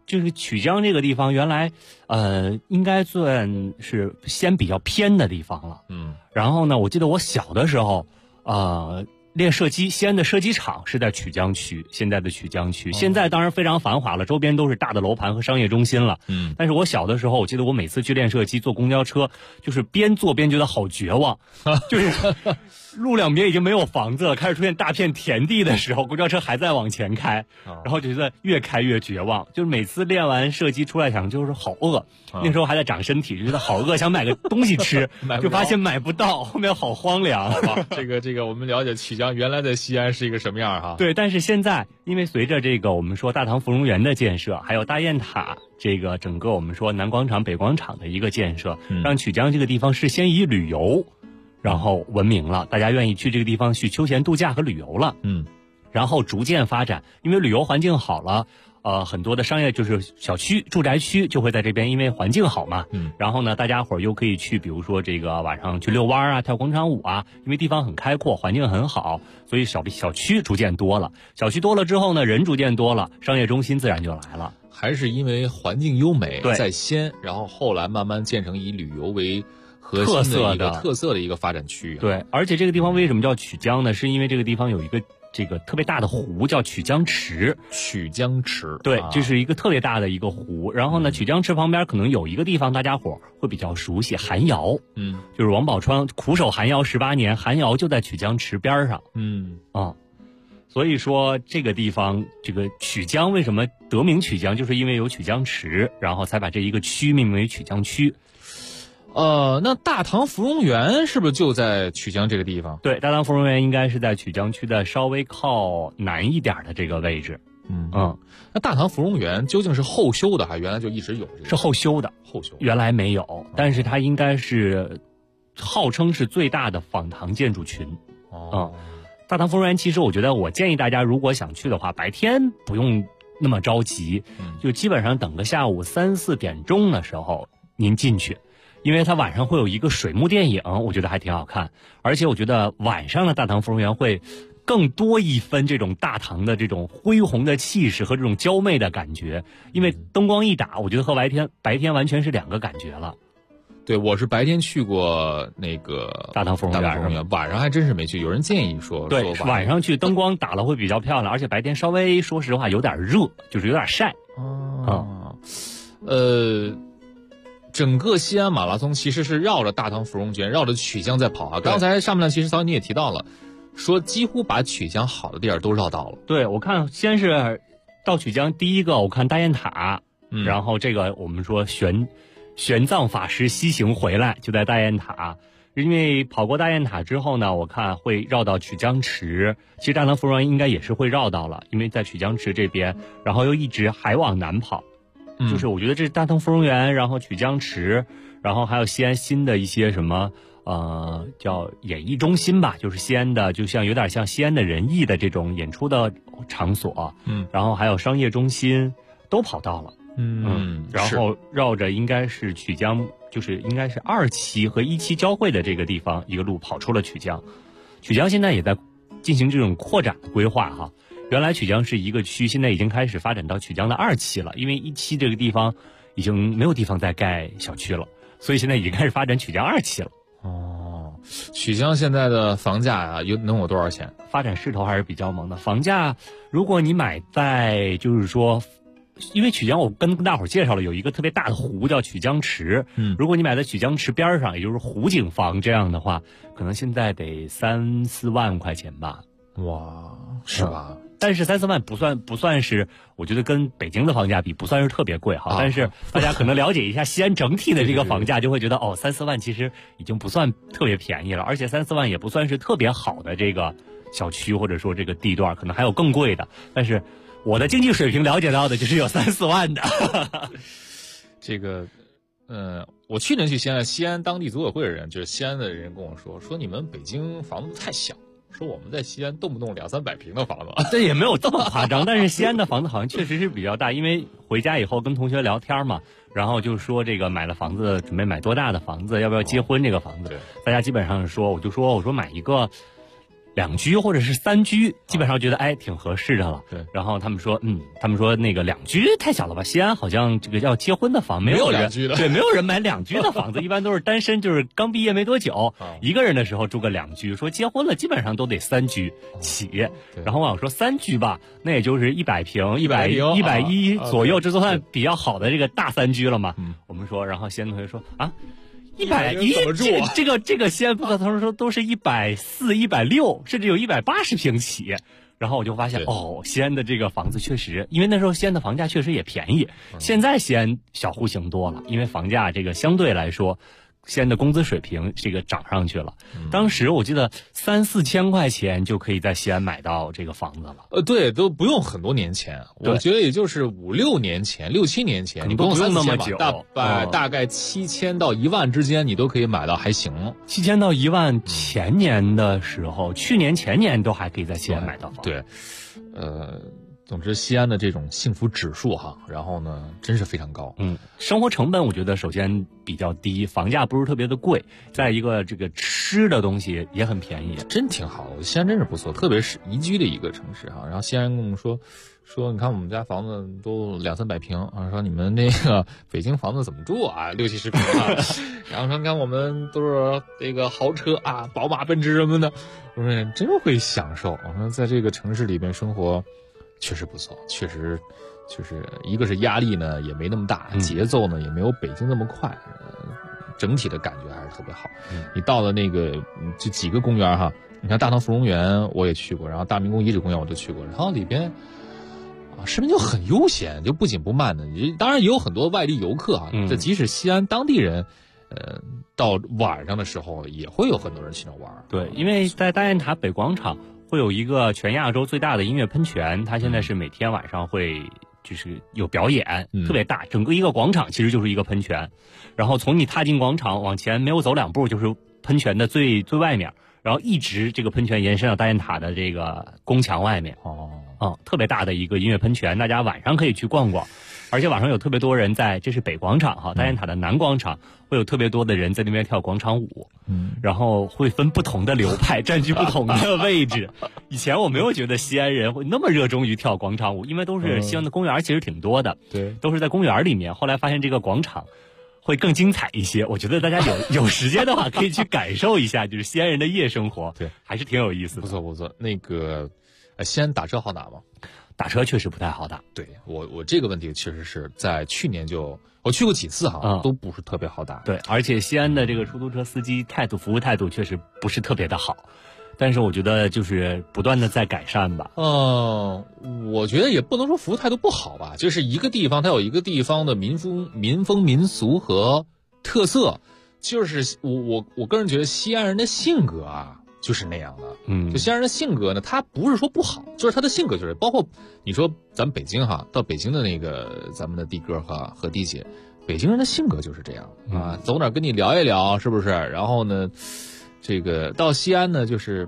就是曲江这个地方原来应该算是西安比较偏的地方了。然后呢，我记得我小的时候练射击，西安的射击场是在曲江区，现在的曲江区。现在当然非常繁华了，周边都是大的楼盘和商业中心了。但是我小的时候，我记得我每次去练射击，坐公交车，就是边坐边觉得好绝望，就是路两边已经没有房子了，开始出现大片田地的时候，公交车还在往前开，然后就觉得越开越绝望。就是每次练完射击出来想，就是好饿，那时候还在长身体，就觉得好饿，想买个东西吃，就发现买不到，后面好荒凉。 这个我们了解曲江原来的西安是一个什么样哈？ 对，但是现在因为随着这个我们说大唐芙蓉园的建设，还有大雁塔这个整个我们说南广场、北广场的一个建设，让曲江这个地方是先以旅游然后闻名了，大家愿意去这个地方去休闲度假和旅游了。然后逐渐发展，因为旅游环境好了，很多的商业就是小区、住宅区就会在这边，因为环境好嘛。然后呢，大家伙儿又可以去，比如说这个晚上去遛弯啊、跳广场舞啊，因为地方很开阔，环境很好，所以小区逐渐多了。小区多了之后呢，人逐渐多了，商业中心自然就来了。 还是因为环境优美，在先，然后后来慢慢建成以旅游为核心的一个特色的一个发展区。 对，而且这个地方为什么叫曲江呢？是因为这个地方有一个这个特别大的湖叫曲江池。 曲江池， 对，这是一个特别大的一个湖。然后呢，曲江池旁边可能有一个地方大家伙会比较熟悉，寒窑。就是王宝钏苦守寒窑18年，寒窑就在曲江池边上。所以说这个地方，这个曲江为什么得名曲江，就是因为有曲江池，然后才把这一个区命名为曲江区。 那大唐芙蓉园是不是就在曲江这个地方？ 对，大唐芙蓉园应该是在曲江区的稍微靠南一点的这个位置。 那大唐芙蓉园究竟是后修的，还是原来就一直有？ 是后修的，原来没有，但是它应该是号称是最大的仿唐建筑群。大唐芙蓉园其实我觉得，我建议大家如果想去的话，白天不用那么着急，就基本上等个下午3、4点钟的时候您进去。因为它晚上会有一个水幕电影，我觉得还挺好看，而且我觉得晚上的大唐芙蓉园会更多一分这种大唐的这种恢宏的气势和这种娇媚的感觉，因为灯光一打，我觉得和白天完全是两个感觉了。 对，我是白天去过那个大唐芙蓉园， 晚上还真是没去。有人建议说， 对，晚上去灯光打了会比较漂亮，而且白天稍微说实话有点热，就是有点晒。 整个西安马拉松其实是绕着大唐芙蓉园、绕着曲江在跑啊。刚才上面呢，其实曹你也提到了，说几乎把曲江好的地儿都绕到了。 对，我看先是到曲江，第一个我看大雁塔，然后这个我们说玄奘法师西行回来就在大雁塔。因为跑过大雁塔之后呢，我看会绕到曲江池，其实大唐芙蓉园应该也是会绕到了，因为在曲江池这边，然后又一直还往南跑。就是我觉得这是大唐芙蓉园，然后曲江池，然后还有西安新的一些什么叫演艺中心吧，就是西安的，就像有点像西安的人艺的这种演出的场所。然后还有商业中心都跑到了。然后绕着应该是曲江，就是应该是2期和1期交汇的这个地方，一个路跑出了曲江。曲江现在也在进行这种扩展的规划哈。原来曲江是一个区，现在已经开始发展到曲江的2期了，因为1期这个地方已经没有地方再盖小区了，所以现在已经开始发展曲江2期了。 曲江现在的房价啊，能有多少钱？ 发展势头还是比较猛的。房价，如果你买在就是说，因为曲江我跟大伙儿介绍了有一个特别大的湖叫曲江池，如果你买在曲江池边上，也就是湖景房这样的话，可能现在得3、4万块钱吧。 哇，是吧？ 但是3、4万不算是，我觉得跟北京的房价比不算是特别贵哈。但是大家可能了解一下西安整体的这个房价，就会觉得3、4万其实已经不算特别便宜了，而且3、4万也不算是特别好的这个小区或者说这个地段，可能还有更贵的。但是我的经济水平了解到的就是有3、4万的。 这个，我去年去西安当地组委会的人，就是西安的人跟我说你们北京房子太小。说我们在西安动不动200、300平的房子， 这也没有这么夸张。但是西安的房子好像确实是比较大，因为回家以后跟同学聊天嘛，然后就说这个买了房子，准备买多大的房子，要不要结婚这个房子，大家基本上说，我说买一个 2居或者是3居，基本上觉得挺合适的了。 对， 然后他们说那个2居太小了吧？西安好像这个要结婚的房没有人 2居的， 对，没有人买2居的房子，一般都是单身，就是刚毕业没多久，一个人的时候住个2居，说结婚了基本上都得3居起。然后我想说3居吧，那也就是100平、110左右，这都算比较好的这个大3居了嘛。我们说，然后西安同学说啊。110，这个西安不可能说都是140、160，甚至有180平起。然后我就发现西安的这个房子确实，因为那时候西安的房价确实也便宜。现在西安小户型多了，因为房价这个相对来说，西安的工资水平这个涨上去了。当时我记得3、4千块钱就可以在西安买到这个房子了。 对，都不用很多年前，我觉得也就是5、6年前、6、7年前，你不用那么久， 大概7000到1万之间，你都可以买到，还行。 7000到1万，前年的时候，去年前年都还可以在西安买到房。 对，总之，西安的这种幸福指数然后呢，真是非常高。 生活成本我觉得首先比较低，房价不是特别的贵，再一个这个吃的东西也很便宜， 真挺好的。西安真是不错，特别是宜居的一个城市然后西安跟我们说，你看我们家房子都200、300平说你们那个北京房子怎么住啊，60、70平然后说你看我们都是这个豪车宝马、奔驰什么的，我说真会享受。我说在这个城市里边生活。确实不错，确实就是一个是压力呢也没那么大，节奏呢也没有北京那么快，整体的感觉还是特别好。你到了那个这几个公园你看大唐芙蓉园我也去过，然后大明宫遗址公园我都去过，然后里边市民就很悠闲，就不紧不慢的。当然也有很多外地游客这即使西安当地人到晚上的时候也会有很多人去那玩。 对，因为在大雁塔北广场会有一个全亚洲最大的音乐喷泉，它现在是每天晚上会就是有表演，特别大，整个一个广场其实就是一个喷泉。然后从你踏进广场往前没有走2步就是喷泉的最外面，然后一直这个喷泉延伸到大雁塔的这个宫墙外面。特别大的一个音乐喷泉，大家晚上可以去逛逛。而且晚上有特别多人在，这是北广场大雁塔的南广场会有特别多的人在那边跳广场舞，然后会分不同的流派占据不同的位置。以前我没有觉得西安人会那么热衷于跳广场舞，因为都是西安的公园其实挺多的， 对， 都是在公园里面。后来发现这个广场会更精彩一些，我觉得大家有时间的话可以去感受一下，就是西安人的夜生活， 对， 还是挺有意思的。 不错不错。那个西安打车好打吗？ 打车确实不太好打。 对，我这个问题确实是在去年我去过几次都不是特别好打。 对，而且西安的这个出租车司机服务态度确实不是特别的好，但是我觉得就是不断的在改善吧。 我觉得也不能说服务态度不好吧，就是一个地方它有一个地方的民风民俗和特色，就是我个人觉得西安人的性格就是那样的。就西安人的性格呢，他不是说不好，就是他的性格就是包括你说咱们北京到北京的那个咱们的的哥和的姐，北京人的性格就是这样走哪跟你聊一聊，是不是？然后呢，这个到西安呢，就是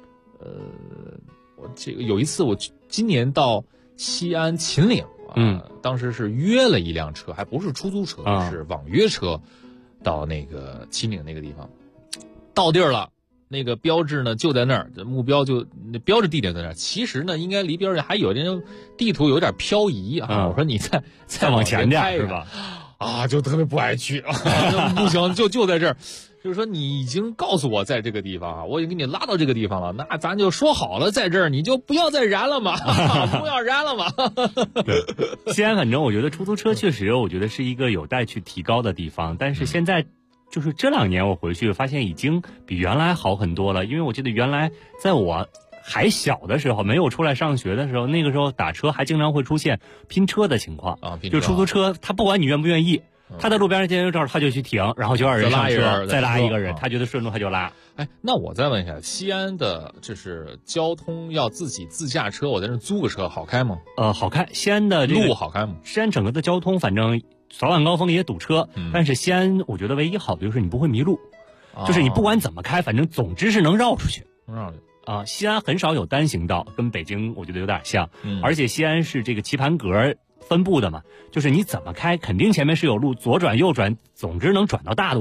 我这个有一次我今年到西安秦岭当时是约了一辆车，还不是出租车，是网约车，到那个秦岭那个地方，到地儿了。那个标志呢就在那儿，目标就那标志地点在那儿。其实呢，应该离标志还有点地图有点漂移我说你再往前点是吧？ 就特别不爱去不行，就在这儿。就是说你已经告诉我在这个地方我已经给你拉到这个地方了，那咱就说好了，在这儿你就不要再燃了嘛，不要燃了嘛。 西安反正我觉得出租车确实，我觉得是一个有待去提高的地方，但是现在。就是这2年我回去发现已经比原来好很多了，因为我记得原来在我还小的时候，没有出来上学的时候，那个时候打车还经常会出现拼车的情况就出租车他不管你愿不愿意，他在路边上这儿他就去停，然后就让人上车，再拉一个人，他觉得顺路他就拉。 那我再问一下，西安的就是交通要自己自驾车，我在那租个车好开吗？ 好开，西安的路好开吗？ 西安整个的交通反正早晚高峰也堵车，但是西安我觉得唯一好的就是你不会迷路，就是你不管怎么开，反正总之是能绕出去。西安很少有单行道，跟北京我觉得有点像，而且西安是这个棋盘格分布的嘛，就是你怎么开肯定前面是有路，左转右转总之能转到大路上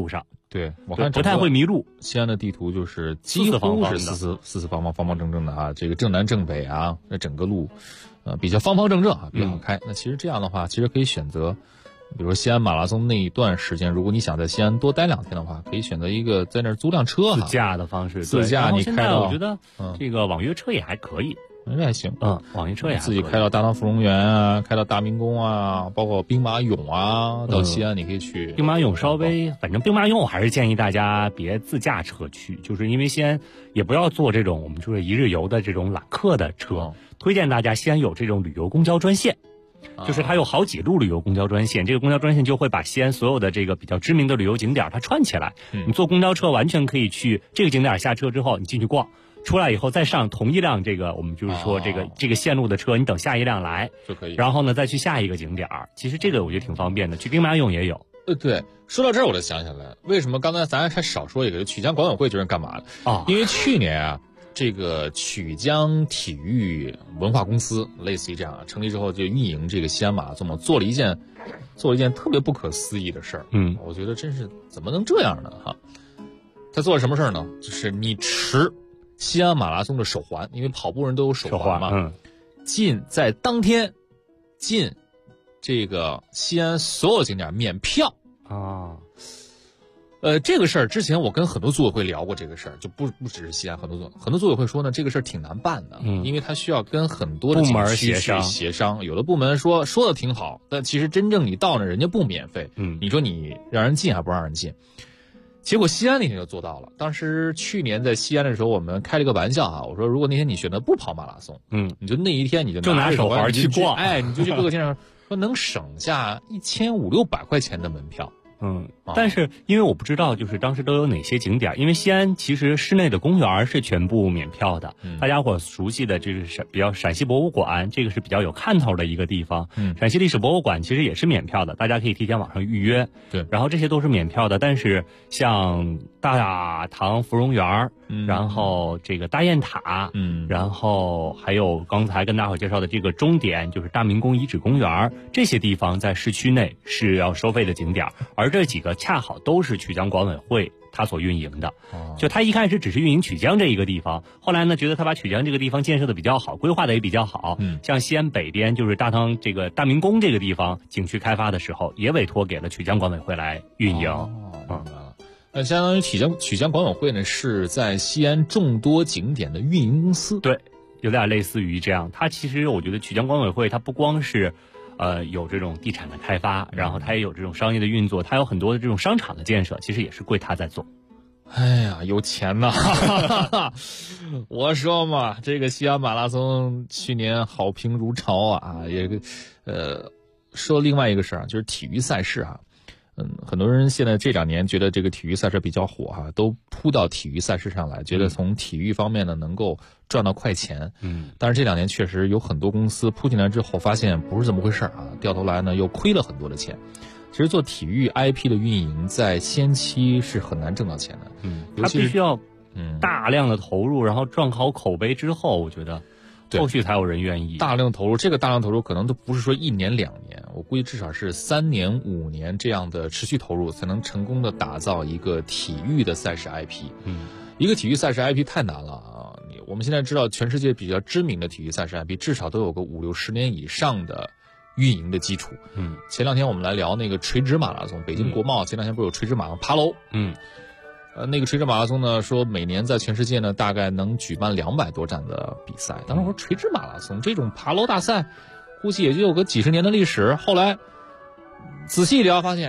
对，我看不太会迷路。 西安的地图就是几乎是四四方方正正的啊，这个正南正北啊，那整个路，比较方方正正啊，比较好开。那其实这样的话，其实可以选择，比如说西安马拉松那一段时间，如果你想在西安多待2天的话，可以选择一个在那儿租辆车自驾的方式， 自驾你开到， 我觉得这个网约车也还可以。 那还行， 网约车也自己开到大唐芙蓉园啊，开到大明宫啊，包括兵马俑啊，到西安你可以去。 兵马俑稍微，反正兵马俑我还是建议大家别自驾车去，就是因为西安也不要坐这种我们就是一日游的这种揽客的车，推荐大家西安有这种旅游公交专线。就是它有好几路旅游公交专线，这个公交专线就会把西安所有的这个比较知名的旅游景点它串起来。你坐公交车完全可以去这个景点，下车之后你进去逛，出来以后再上同一辆这个我们就是说这个线路的车，你等下一辆来就可以， 然后呢再去下一个景点。其实这个我觉得挺方便的，去兵马俑也有。 对，说到这儿我就想起来，为什么刚才咱还少说一个，曲江管委会就是干嘛的啊？ 因为去年啊，这个曲江体育文化公司类似于这样成立之后，就运营这个西安马拉松嘛，做了一件特别不可思议的事儿。我觉得真是怎么能这样呢？哈，他做了什么事儿呢？就是你持西安马拉松的手环，因为跑步人都有手环嘛，在当天进这个西安所有景点免票啊。 这个事儿之前我跟很多组委会聊过这个事儿，就不只是西安，很多组委会说呢，这个事儿挺难办的，因为它需要跟很多的部门去协商。有的部门说的挺好，但其实真正你到那人家不免费，你说你让人进还不让人进？结果西安那天就做到了。当时去年在西安的时候，我们开了一个玩笑啊，我说如果那天你选择不跑马拉松，你就那一天你就拿手环去逛， 你就去各个景点，说能省下1500-600块钱的门票。 但是因为我不知道就是当时都有哪些景点，因为西安其实市内的公园是全部免票的，大家伙熟悉的这是比较陕西博物馆，这个是比较有看头的一个地方。陕西历史博物馆其实也是免票的，大家可以提前网上预约。 对， 然后这些都是免票的，但是像大唐芙蓉园，然后这个大雁塔，然后还有刚才跟大伙介绍的这个终点就是大明宫遗址公园，这些地方在市区内是要收费的景点，而这几个恰好都是曲江管委会他所运营的。就他一开始只是运营曲江这一个地方，后来呢觉得他把曲江这个地方建设的比较好，规划的也比较好，像西安北边就是大唐这个大明宫这个地方景区开发的时候，也委托给了曲江管委会来运营。 明白了。那相当于曲江管委会呢是在西安众多景点的运营公司。 对，有点类似于这样。它其实我觉得曲江管委会它不光是有这种地产的开发，然后它也有这种商业的运作，它有很多的这种商场的建设，其实也是归它在做。 哎呀，有钱呐！我说嘛，这个西安马拉松去年好评如潮啊，也说另外一个事儿就是体育赛事啊。很多人现在这2年觉得这个体育赛事比较火哈，都扑到体育赛事上来，觉得从体育方面呢能够赚到快钱。但是这2年确实有很多公司扑进来之后，发现不是这么回事啊，掉头来呢又亏了很多的钱。其实做体育 IP 的运营在先期是很难挣到钱的， 它必须要大量的投入，然后赚好口碑之后，我觉得后续才有人愿意。 大量投入，这个大量投入可能都不是说1年2年，我估计至少是3年5年这样的持续投入，才能成功的打造一个体育的赛事 IP。一个体育赛事 IP 太难了啊！我们现在知道全世界比较知名的体育赛事 IP 至少都有个5-60年以上的运营的基础。前2天我们来聊那个垂直马拉松，北京国贸前2天不是有垂直马拉松爬楼？那个垂直马拉松呢，说每年在全世界呢大概能举办200多站的比赛。当时我说垂直马拉松这种爬楼大赛，估计也就有个几十年的历史。后来仔细一聊，发现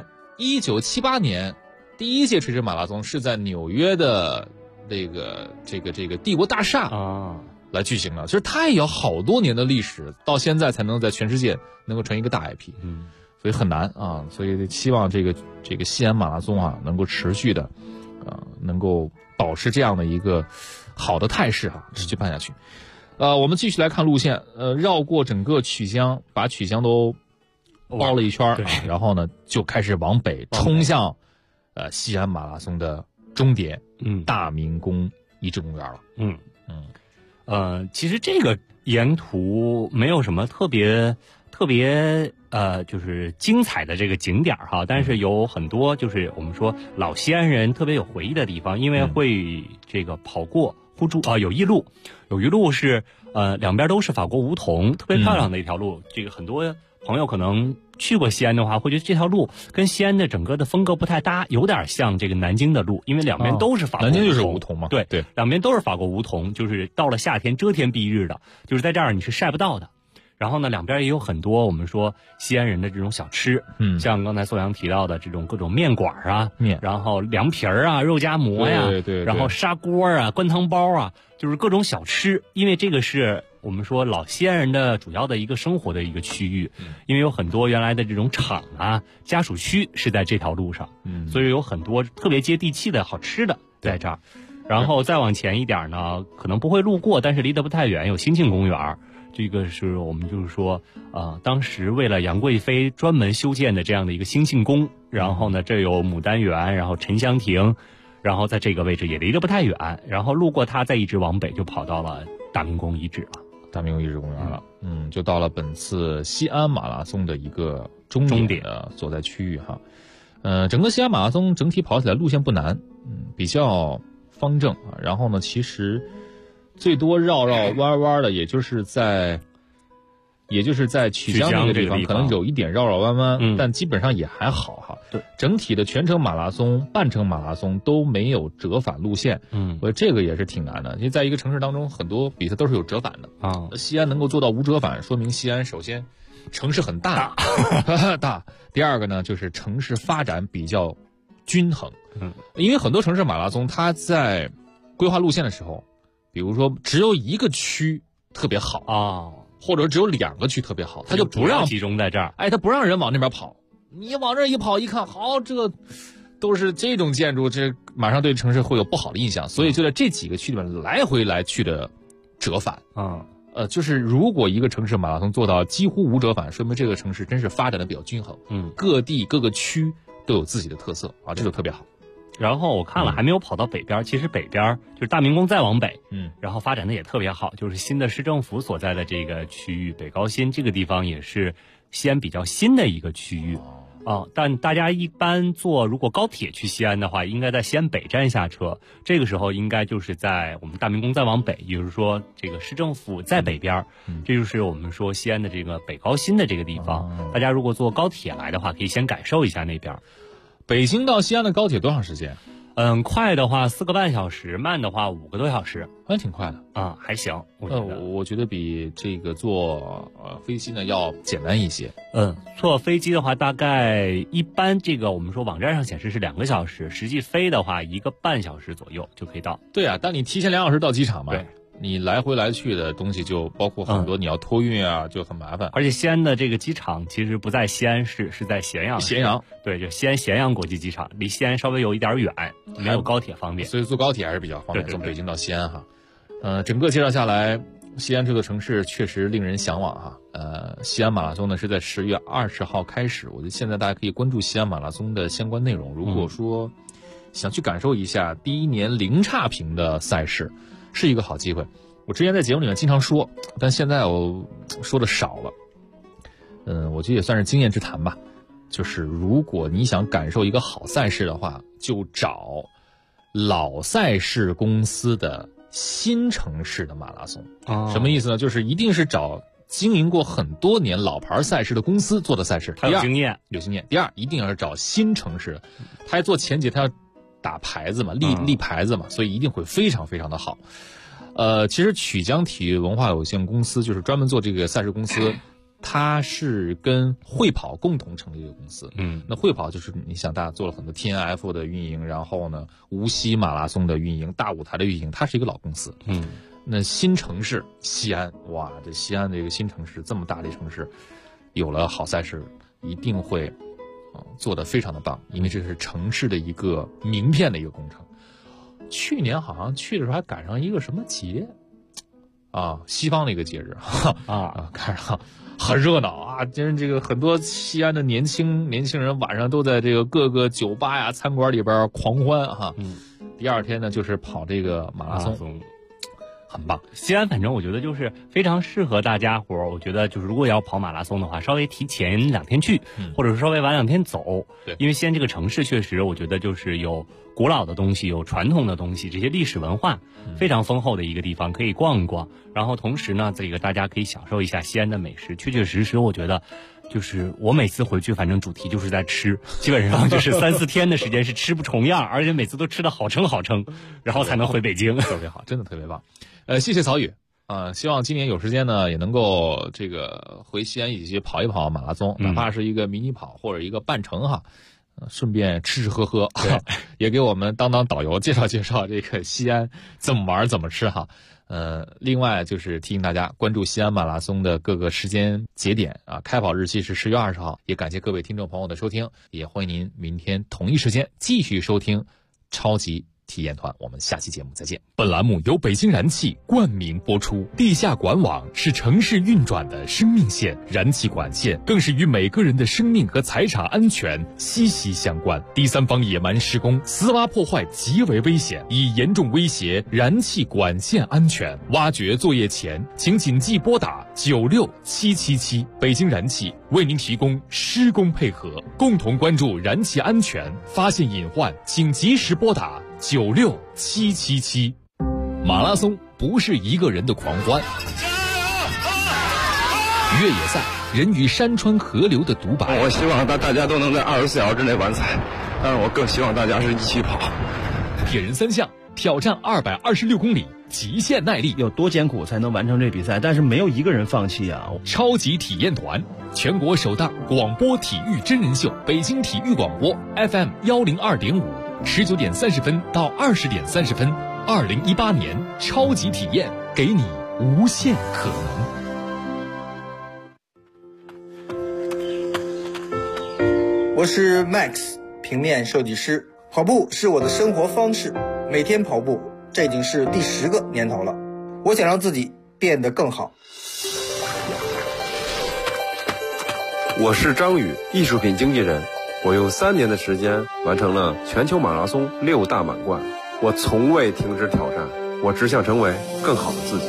1978年第一届垂直马拉松是在纽约的这个帝国大厦来举行的，其实它也有好多年的历史，到现在才能在全世界能够成一个大 IP。所以很难啊。所以希望这个西安马拉松啊能够持续的。能够保持这样的一个好的态势持续办下去。我们继续来看路线，绕过整个曲江，把曲江都包了一圈然后呢就开始往北冲向西安马拉松的终点，大明宫遗址公园了。 其实这个沿途没有什么特别特别就是精彩的这个景点哈，但是有很多就是我们说老西安人特别有回忆的地方，因为会这个跑过互助友谊路，友谊路是两边都是法国梧桐，特别漂亮的一条路。这个很多朋友可能去过西安的话，会觉得这条路跟西安的整个的风格不太搭，有点像这个南京的路，因为两边都是法国梧桐。 南京就是梧桐嘛， 对，两边都是法国梧桐，就是到了夏天遮天蔽日的，就是在这儿你是晒不到的。然后呢，两边也有很多我们说西安人的这种小吃，像刚才宋阳提到的这种各种面馆啊，然后凉皮儿啊、肉夹馍呀， 对， 然后砂锅啊、灌汤包啊，就是各种小吃。因为这个是我们说老西安人的主要的一个生活的一个区域，因为有很多原来的这种厂啊、家属区是在这条路上，所以有很多特别接地气的好吃的在这儿。然后再往前一点呢，可能不会路过，但是离得不太远，有兴庆公园。这个是我们就是说，当时为了杨贵妃专门修建的这样的一个兴庆宫，然后呢，这有牡丹园，然后沉香亭，然后在这个位置也离得不太远，然后路过它，再一直往北就跑到了大明宫遗址了， 大明宫遗址公园了，就到了本次西安马拉松的一个终点的所在区域哈。整个西安马拉松整体跑起来路线不难，比较方正啊，然后呢，其实最多绕弯弯的，也就是在曲江那个地方，可能有一点绕弯弯，但基本上也还好哈。 对， 整体的全程马拉松、半程马拉松都没有折返路线，所以这个也是挺难的。因为在一个城市当中，很多比赛都是有折返的啊。西安能够做到无折返，说明西安首先城市很大，大。第二个呢，就是城市发展比较均衡。因为很多城市马拉松，它在规划路线的时候，比如说只有一个区特别好啊，或者只有2个区特别好，他就不让集中在这儿， 他不让人往那边跑。你往这一跑，一看，好，这都是这种建筑，这马上对城市会有不好的印象，所以就在这几个区里面来回来去的折返就是如果一个城市马拉松做到几乎无折返，说明这个城市真是发展的比较均衡，各地各个区都有自己的特色啊，这就特别好。 然后我看了还没有跑到北边，其实北边就是大明宫再往北，然后发展的也特别好，就是新的市政府所在的这个区域北高新这个地方也是西安比较新的一个区域但大家一般如果高铁去西安的话，应该在西安北站下车，这个时候应该就是在我们大明宫再往北，也就是说这个市政府在北边，这就是我们说西安的这个北高新的这个地方。大家如果坐高铁来的话，可以先感受一下那边。 北京到西安的高铁多长时间？ 快的话4个半小时，慢的话5个多小时， 还挺快的啊，还行。 我觉得比这个坐飞机呢要简单一些。 坐飞机的话，大概一般这个我们说网站上显示是2个小时，实际飞的话1个半小时左右就可以到。 对啊，但你提前2小时到机场嘛。对。你来回来去的东西就包括很多，你要托运啊，就很麻烦。 而且西安的这个机场其实不在西安市，是在咸阳。对，就西安咸阳国际机场，离西安稍微有一点远，没有高铁方便， 所以坐高铁还是比较方便。从北京到西安哈，整个介绍下来，西安这座城市确实令人向往哈。西安马拉松呢是在10月20号开始，我觉得现在大家可以关注西安马拉松的相关内容。如果说想去感受一下第一年零差评的赛事，是一个好机会。我之前在节目里面经常说，但现在我说的少了。我觉得也算是经验之谈吧。就是如果你想感受一个好赛事的话，就找老赛事公司的新城市的马拉松。什么意思呢？就是一定是找经营过很多年老牌赛事的公司做的赛事， 他有经验。 第二，一定要是找新城市的，他还做前节，他要打牌子嘛，立牌子嘛，所以一定会非常非常的好。其实曲江体育文化有限公司就是专门做这个赛事公司，它是跟会跑共同成立的公司。那会跑就是你想大家做了很多 TNF 的运营，然后呢无锡马拉松的运营，大舞台的运营，它是一个老公司。那新城市西安，哇，这西安这个新城市这么大的城市，有了好赛事，一定会做得非常的棒，因为这是城市的一个名片的一个工程。去年好像去的时候还赶上一个什么节啊，西方的一个节日赶上很热闹啊！真是这个很多西安的年轻人晚上都在这个各个酒吧呀、餐馆里边狂欢哈。第二天呢就是跑这个马拉松， 很棒。 西安反正我觉得就是非常适合大家伙儿，我觉得就是如果要跑马拉松的话，稍微提前2天去，或者是稍微晚2天走。 对， 因为西安这个城市确实我觉得就是有古老的东西，有传统的东西，这些历史文化非常丰厚的一个地方，可以逛一逛。然后同时呢，这个大家可以享受一下西安的美食。确确实实我觉得就是我每次回去反正主题就是在吃，基本上就是3、4天的时间是吃不重样，而且每次都吃得好撑，然后才能回北京。 特别好，真的特别棒。谢谢曹宇希望今年有时间呢也能够这个回西安一起跑一跑马拉松，哪怕是一个迷你跑或者一个半程哈。顺便吃喝喝，也给我们当导游，介绍介绍这个西安怎么玩怎么吃哈。另外就是提醒大家关注西安马拉松的各个时间节点开跑日期是10月20号。也感谢各位听众朋友的收听，也欢迎您明天同一时间继续收听超级体验团，我们下期节目再见。本栏目由北京燃气冠名播出。地下管网是城市运转的生命线，燃气管线更是与每个人的生命和财产安全息息相关。第三方野蛮施工、私挖破坏极为危险，已严重威胁燃气管线安全。挖掘作业前，请谨记拨打96777。北京燃气为您提供施工配合，共同关注燃气安全，发现隐患请及时拨打96777。马拉松不是一个人的狂欢，越野赛人与山川河流的独白。 我希望大家都能在24小时之内完赛，但是我更希望大家是一起跑。 铁人3项挑战226公里，极限耐力， 有多艰苦才能完成这比赛？但是没有一个人放弃啊！ 超级体验团，全国首档广播体育真人秀，北京体育广播 FM 102.5，19点30分到20点30分，2018年超级体验，给你无限可能。 我是 Max， 平面设计师。跑步是我的生活方式，每天跑步，这已经是第10个年头了。我想让自己变得更好。 我是张宇，艺术品经纪人。我用3年的时间完成了全球马拉松6大满贯。我从未停止挑战，我只想成为更好的自己。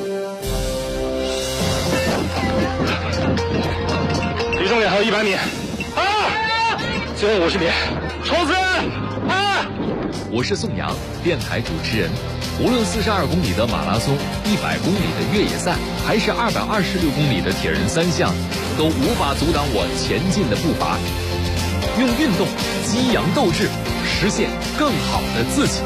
离终点还有100米，最后50米，冲刺！ 我是宋阳，电台主持人。无论42公里的马拉松、100公里的越野赛，还是226公里的铁人3项，都无法阻挡我前进的步伐。用运动激扬斗志，实现更好的自己。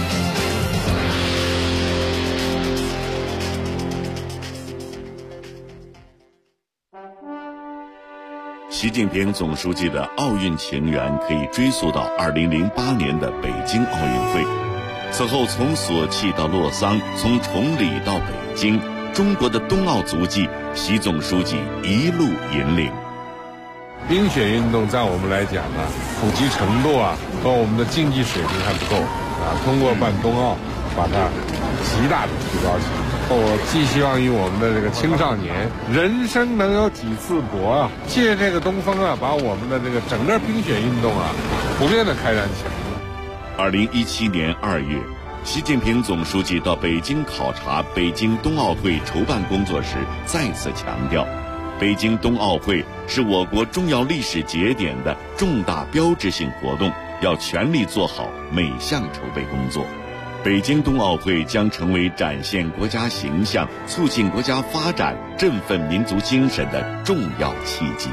习近平总书记的奥运情缘可以追溯到2008年的北京奥运会。此后从索契到洛桑，从崇礼到北京，中国的冬奥足迹，习总书记一路引领。 冰雪运动在我们来讲呢，普及程度和我们的竞技水平还不够通过办冬奥，把它极大的提高起来。我寄希望于我们的这个青少年，人生能有几次搏借这个东风把我们的这个整个冰雪运动普遍的开展起来。 2017年2月，习近平总书记到北京考察北京冬奥会筹办工作时，再次强调，北京冬奥会是我国重要历史节点的重大标志性活动，要全力做好每项筹备工作。北京冬奥会将成为展现国家形象、促进国家发展、振奋民族精神的重要契机。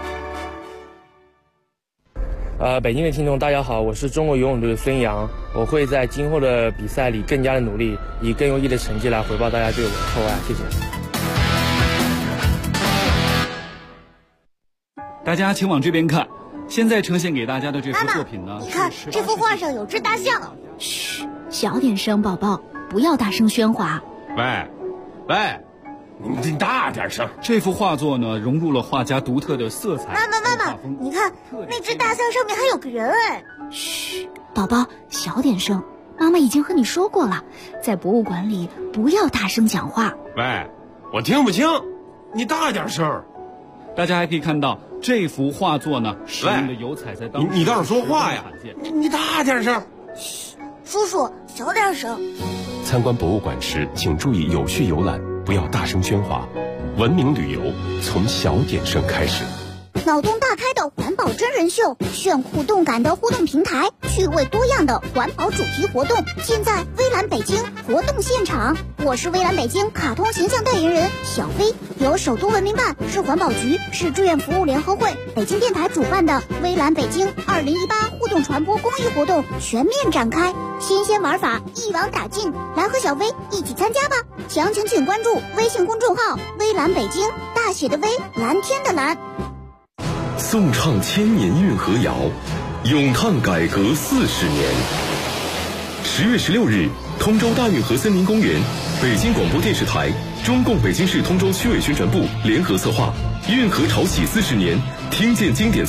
北京的听众大家好，我是中国游泳队的孙杨，我会在今后的比赛里更加的努力，以更优异的成绩来回报大家对我的厚爱，谢谢。 大家请往这边看，现在呈现给大家的这幅作品呢， 你看这幅画上有只大象。 嘘，小点声，宝宝，不要大声喧哗。 喂，你大点声。这幅画作呢，融入了画家独特的色彩。 妈妈，你看那只大象上面还有个人哎。 嘘，宝宝，小点声。妈妈已经和你说过了，在博物馆里不要大声讲话。 喂，我听不清，你大点声。大家还可以看到这幅画作呢，使用的油彩在当时你倒是说话呀！你大点声。 嘘，叔叔小点声。 参观博物馆时，请注意有序游览，不要大声喧哗。文明旅游从小点声开始。 脑洞大开的环保真人秀，炫酷动感的互动平台，趣味多样的环保主题活动，尽在微蓝北京活动现场。我是微蓝北京卡通形象代言人小飞，由首都文明办、市环保局、市志愿服务联合会、北京电台主办的微蓝北京2018互动传播公益活动全面展开，新鲜玩法一网打尽，来和小飞一起参加吧！详情请关注微信公众号微蓝北京，大写的微，蓝天的蓝。 颂唱千年运河谣，咏叹改革40年。10月16日，通州大运河森林公园，北京广播电视台、中共北京市通州区委宣传部联合策划，运河潮起40年，听见经典。